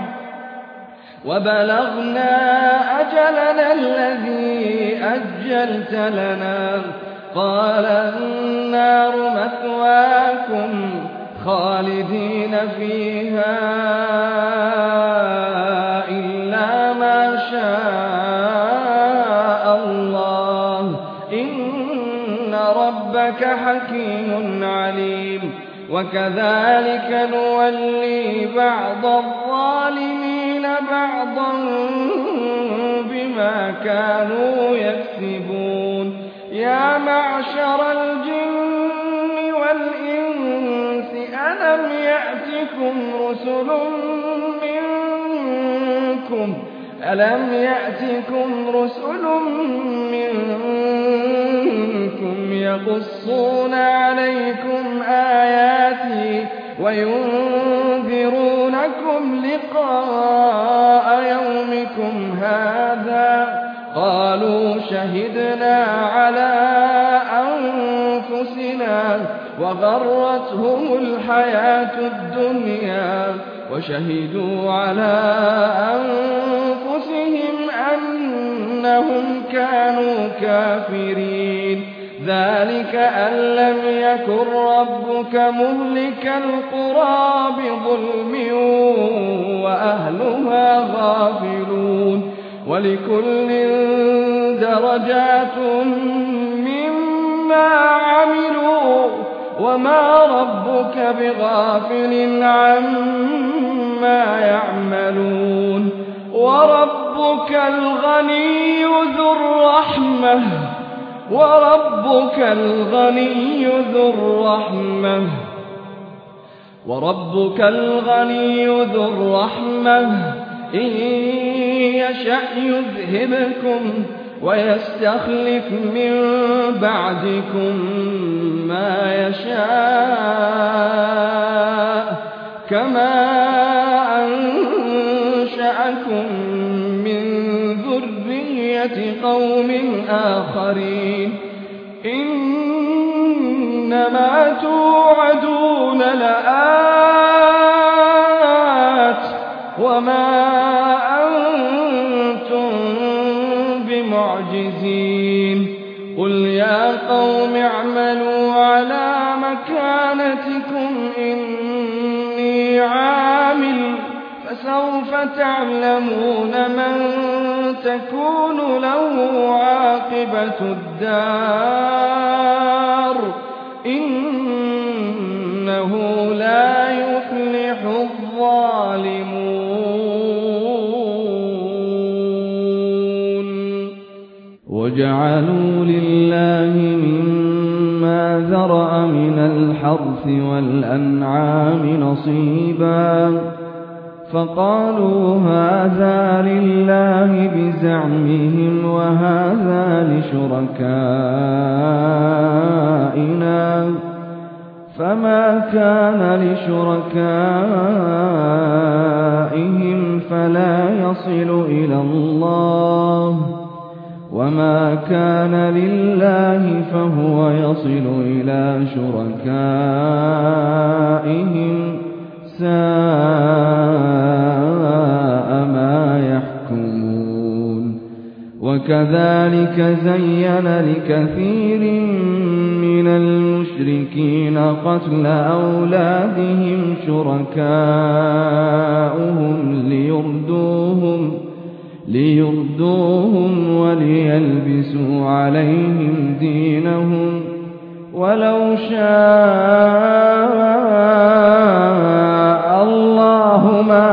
[SPEAKER 2] وبلغنا أجلنا الذي أجلت لنا قال النار مثواكم خالدين فيها إلا ما شاء الله إن ربك حكيم عليم وكذلك نولي بعض الظالمين بعضا بما كانوا يكسبون يا معشر الجن والإنس ألم يأتكم رسل منكم يقصون عليكم آياتي وينذرونكم لقاء يومكم هذا قالوا شهدنا على أنفسنا وغرتهم الحياة الدنيا وشهدوا على أنفسهم أنهم كانوا كافرين ذلك أن لم يكن ربك مهلك القرى بظلم وأهلها غافلون ولكل درجات مما عملوا وما ربك بغافل عما يعملون وربك الغني ذو الرحمة إن يشأ يذهبكم ويستخلف من بعدكم ما يشاء كما أنشأكم من ذرية قوم آخرين إنما توعدون لآت وما أنتم بمعجزين قل يا قوم اعملوا على مكانتكم إني عامل فسوف تعلمون من تكون له عاقبة الدار إنه لا يفلح الظالمون وجعلوا لله مما ذرأ من الحرث والأنعام نصيبا فقالوا هذا لله بزعمهم وهذا لشركائنا فما كان لشركائهم فلا يصل إلى الله وما كان لله فهو يصل إلى شركائهم ساء ما يحكمون وكذلك زين لكثير من المشركين قتل أولادهم شركاؤهم ليردوهم وليلبسوا عليهم دينهم ولو شاء الله ما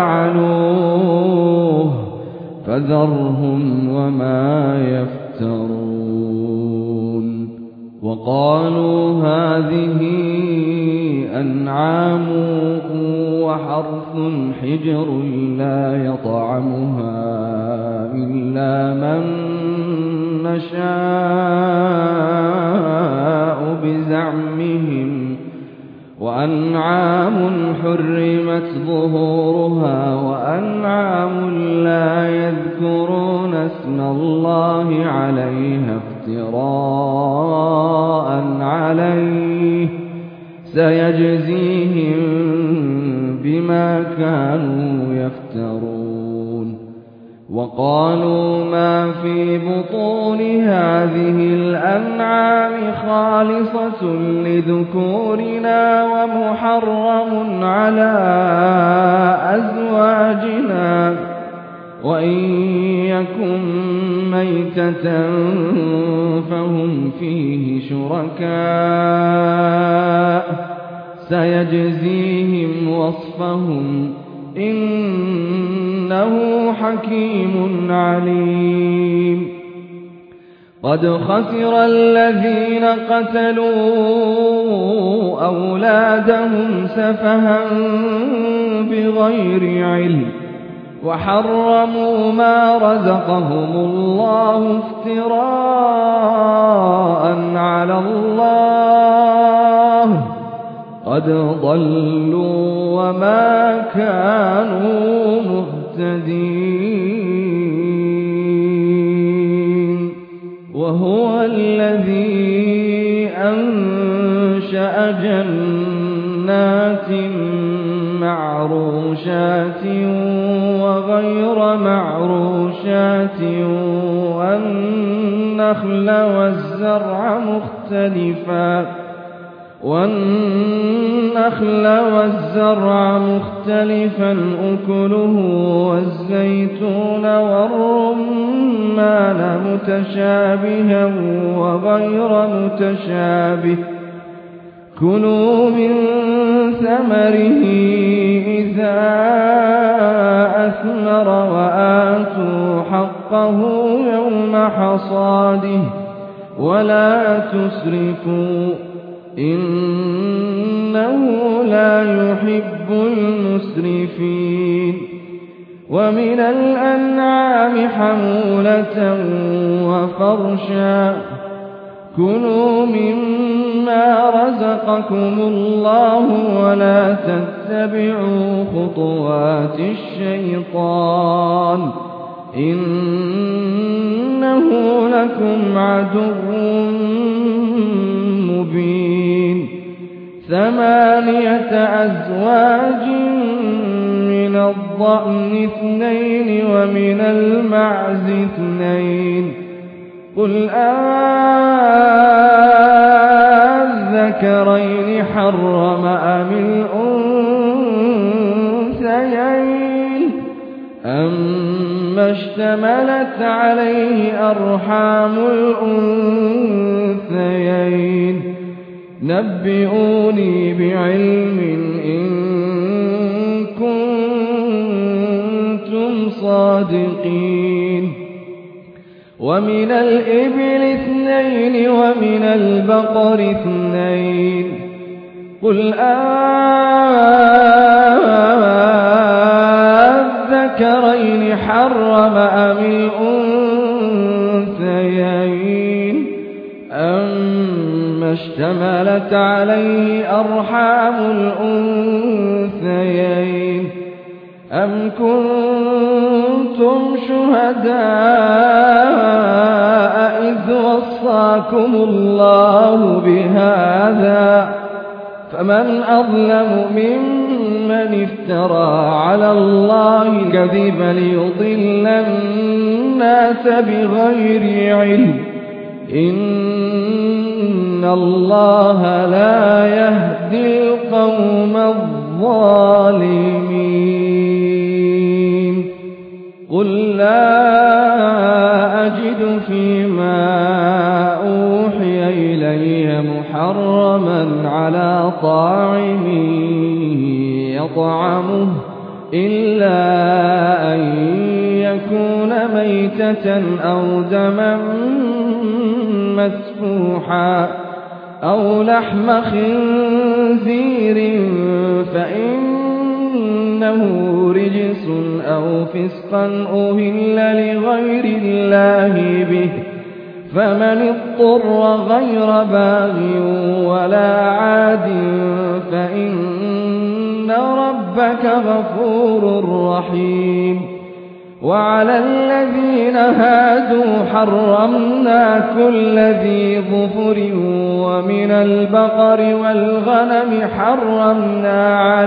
[SPEAKER 2] فعلوه فذرهم وما يفترون وقالوا هذه أنعام وحرث حجر لا يطعمها إلا من نشاء بزعمهم وأنعام حرمت ظهورها وأنعام لا يذكرون اسم الله عليها افتراء عليه سيجزيهم بما كانوا يفترون وقالوا ما في بطون هذه الأنعام خالصة لذكورنا ومحرم على أزواجنا وإن يكن ميتة فهم فيه شركاء سيجزيهم وصفهم إنه حكيم عليم قد خسر الذين قتلوا أولادهم سفها بغير علم وحرموا ما رزقهم الله افتراء على الله قد ضلوا وما كانوا مهتدين وهو الذي أنشأ جنات معروشات وغير معروشات والنخل والزرع مختلفا أكله والزيتون والرمان متشابها وغير متشابه كلوا من ثمره إذا أثمر وآتوا حقه يوم حصاده ولا تسرفوا إنه لا يحب المسرفين ومن الأنعام حمولة وفرشا كلوا مما رزقكم الله ولا تتبعوا خطوات الشيطان إنه إنه لكم عدو مبين 8 أزواج من الضأن 2 ومن المعز 2 قل أذكرين حرم أم الأنثيين أما اشتملت عليه أرحام الأنثيين نبئوني بعلم إن كنتم صادقين ومن الإبل 2 ومن البقر 2 قل أذكرين حرم أم الأنثيين أما اشتملت عليه أرحام الأنثيين أم كنتم شهداء إذ وصاكم الله بهذا فمن أظلم ممن افترى على الله كذبا ليضل الناس بغير علم إن الله لا يهدي القوم الظالمين قل لا أجد فيما أوحي إلي محرما على طاعم يطعمه إلا أن يكون ميتة أو دما مسفوحا أو لحم خنزير فإنه رجس أو فسقا أهل لغير الله به فمن اضطر غير باغ ولا عاد فإن ربك غفور رحيم وعلى الذين هادوا حرمنا كل ذي ظفر ومن البقر والغنم حرمنا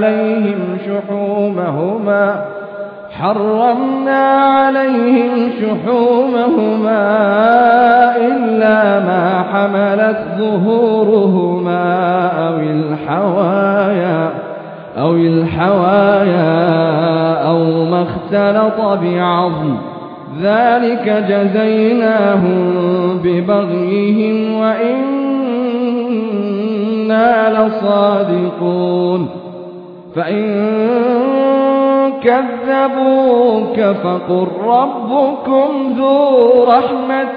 [SPEAKER 2] عليهم شحومهما إلا ما حملت ظهورهما أو الحوايا أو ما اختلط بعظم ذلك جزيناهم ببغيهم وإنا لصادقون فإن كذبوك فقل ربكم ذو رحمة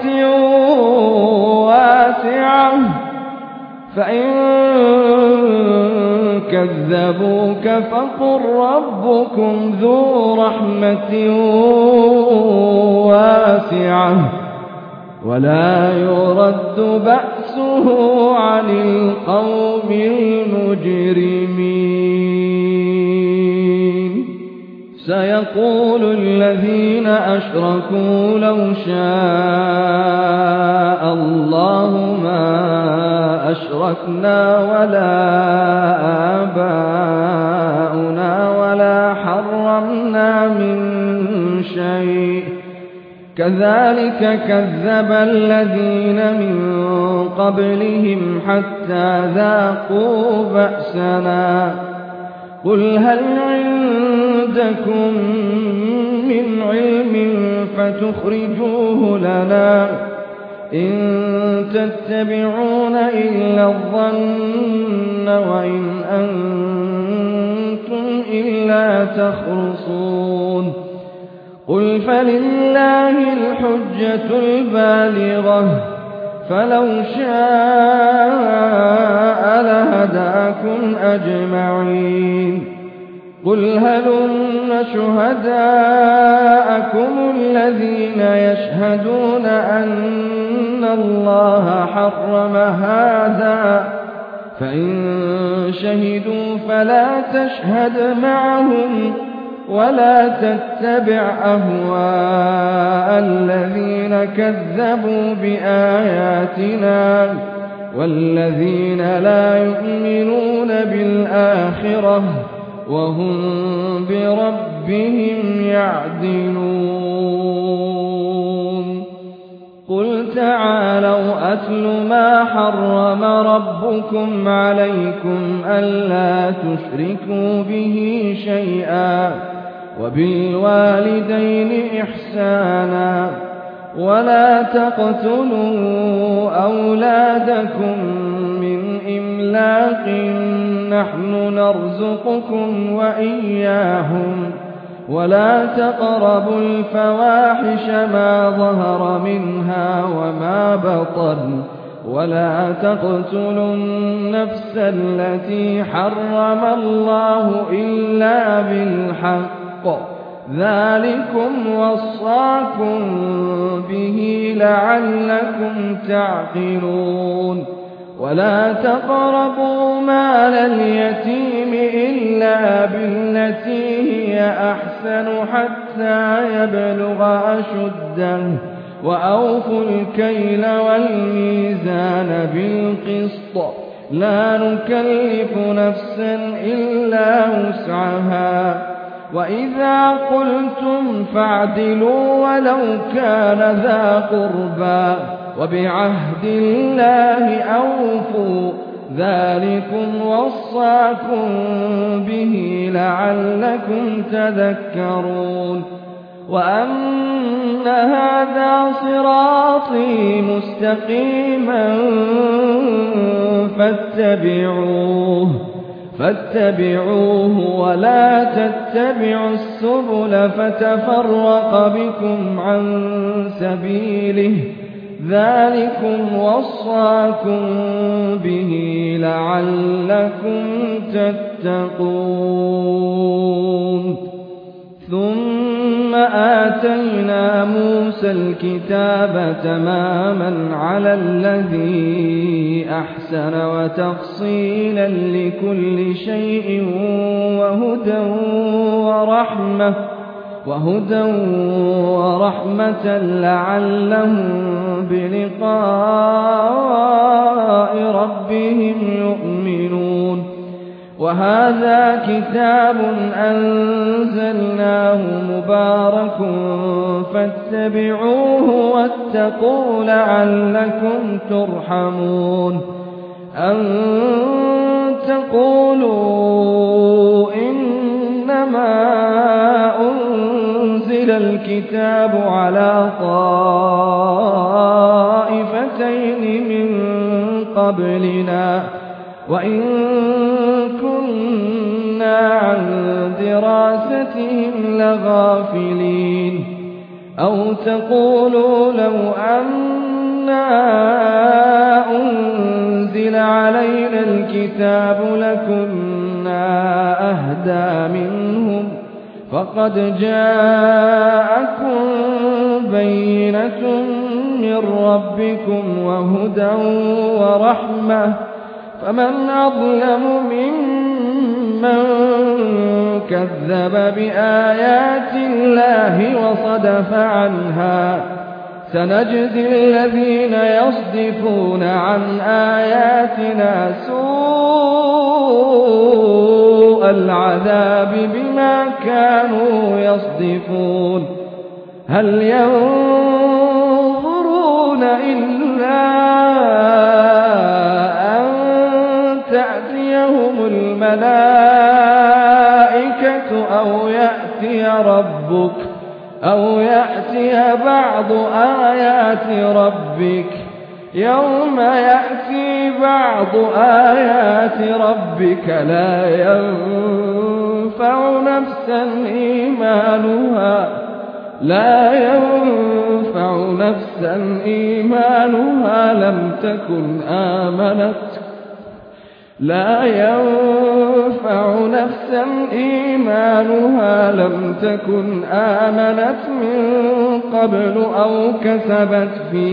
[SPEAKER 2] واسعة ولا يرد بأسه عن القوم المجرمين سيقول الذين أشركوا لو شاء الله ما أشركنا ولا آباؤنا ولا حرمنا من شيء كذلك كذب الذين من قبلهم حتى ذاقوا بأسنا قل هل عندكم من علم فتخرجوه لنا إن تتبعون إلا الظن وإن أنتم إلا تخرصون قل فلله الحجة البالغة فلو شاء لهداكم أجمعين قل هلم شهداءكم الذين يشهدون أن الله حرم هذا فإن شهدوا فلا تشهد معهم ولا تتبع أهواء الذين كذبوا بآياتنا والذين لا يؤمنون بالآخرة وهم بربهم يعدلون. قل تعالوا أتل ما حرم ربكم عليكم ألا تشركوا به شيئا وبالوالدين إحسانا ولا تقتلوا أولادكم من إملاق نحن نرزقكم وإياهم ولا تقربوا الفواحش ما ظهر منها وما بطن ولا تقتلوا النفس التي حرم الله إلا بالحق ذلكم وصاكم به لعلكم تعقلون. ولا تقربوا مال اليتيم إلا بالتي هي أحسن حتى يبلغ أشده وأوفوا الكيل والميزان بالقسط لا نكلف نفسا إلا وسعها وإذا قلتم فاعدلوا ولو كان ذا قربى وبعهد الله أوفوا ذلكم وصاكم به لعلكم تذكرون. وأن هذا صراطي مستقيما فاتبعوه ولا تتبعوا السبل فتفرق بكم عن سبيله ذلكم وصاكم به لعلكم تتقون. ثم آتينا موسى الكتاب تماما على الذي أحسن وتفصيلا لكل شيء وهدى ورحمة لعلهم بلقاء ربهم يؤمنون. وهذا كتاب أنزلناه مبارك فاتبعوه واتقوا لعلكم ترحمون. أن تقولوا إنما أنزل الكتاب على طائفتين من قبلنا وإن كنا عن دراستهم لغافلين. أو تقولوا لو أنا أنزل علينا الكتاب لكنا أهدى منهم فقد جاءكم بينة من ربكم وهدى ورحمة فمن أظلم ممن كذب بآيات الله وصدف عنها. سنجزي الذين يصدفون عن آياتنا سوء العذاب بما كانوا يصدفون. هل ينظرون إلا أن تأتيهم الملائكة أو يأتي بعض آيات ربك. يوم يأتي بعض آيات ربك لا ينفع نفسا إيمانها لم تكن آمنت من قبل أو كسبت في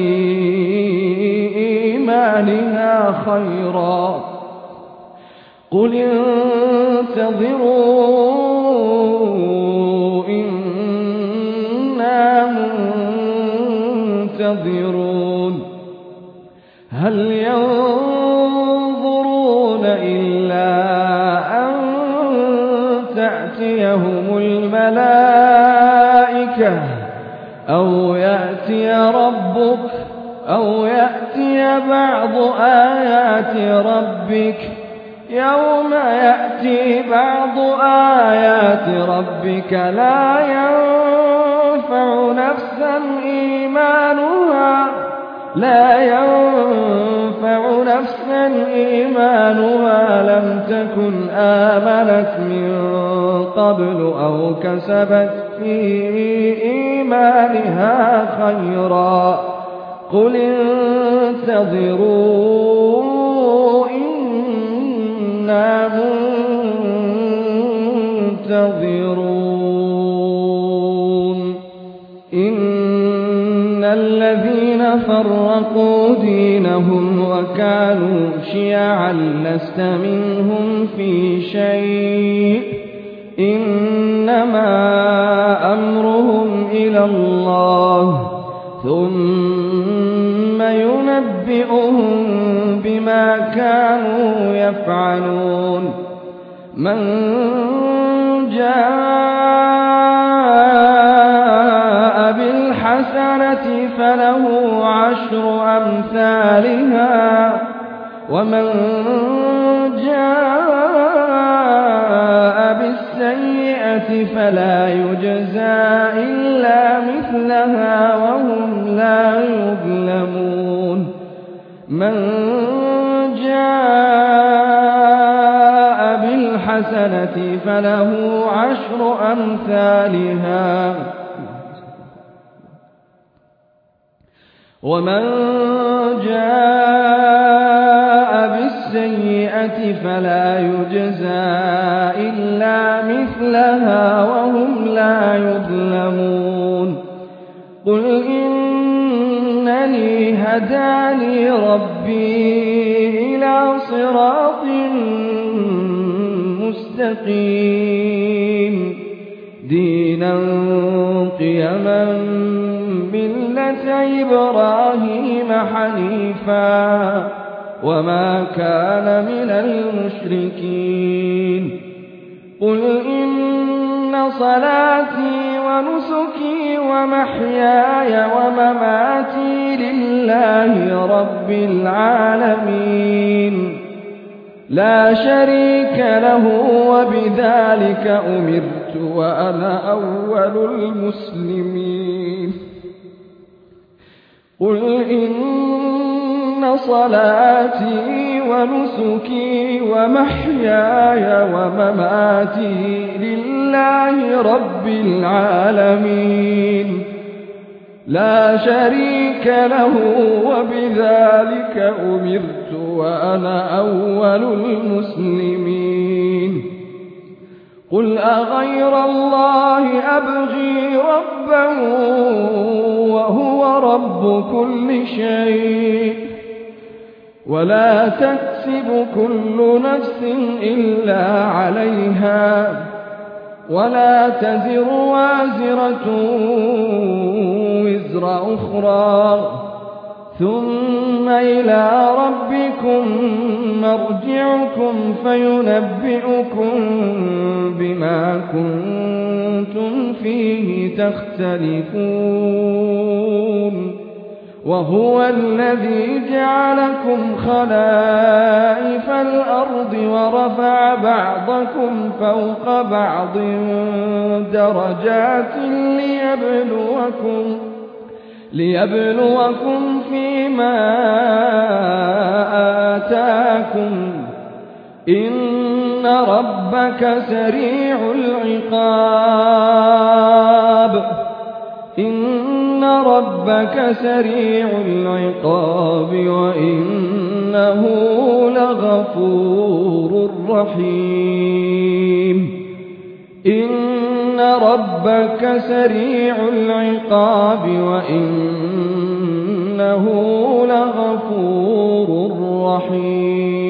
[SPEAKER 2] إيمانها خيرا. قل انتظروا ينتظرون هل ينظرون إلا أن تأتيهم الملائكة أو يأتي ربك أو يأتي بعض آيات ربك يوم يأتي بعض آيات ربك لا ينفع نفسا إيمانها لم تكن آمنت من قبل أو كسبت في إيمانها خيرا قل انتظروا إنا منتظرون إن الذين فرقوا دينهم وكانوا شيعا لست منهم في شيء إنما أمرهم إلى الله ثم ينبئهم بما كانوا يفعلون من جاء بالحسنة فله عشر أمثالها ومن جاء بالسيئة فلا يجزى إلا مثلها وهم لا يظلمون من جاء بالحسنة فله عشر أمثالها ومن جاء بالسيئة فلا يجزى إلا مثلها وهم لا يظلمون قل إنني هداني ربي إلى صراط مستقيم دينا قيما ملة إبراهيم حنيفا وما كان من المشركين قل إن صلاتي ونسكي ومحياي ومماتي لله رب العالمين لا شريك له وبذلك أمرت وأنا أول المسلمين قل إن صلاتي ونسكي ومحياي ومماتي لله رب العالمين لا شريك له وبذلك أمرت وأنا أول المسلمين قل أغير الله أبغي ربا وهو رب كل شيء ولا تكسب كل نفس إلا عليها ولا تزر وازرة وزر أخرى ثم إلى ربكم مرجعكم فينبئكم بما كنتم فيه تختلفون وهو الذي جعلكم خلائف الأرض ورفع بعضكم فوق بعض درجات ليبلوكم فيما آتاكم إن ربك سريع العقاب وإنه لغفور رحيم إن ربك سريع العقاب وإنه لغفور رحيم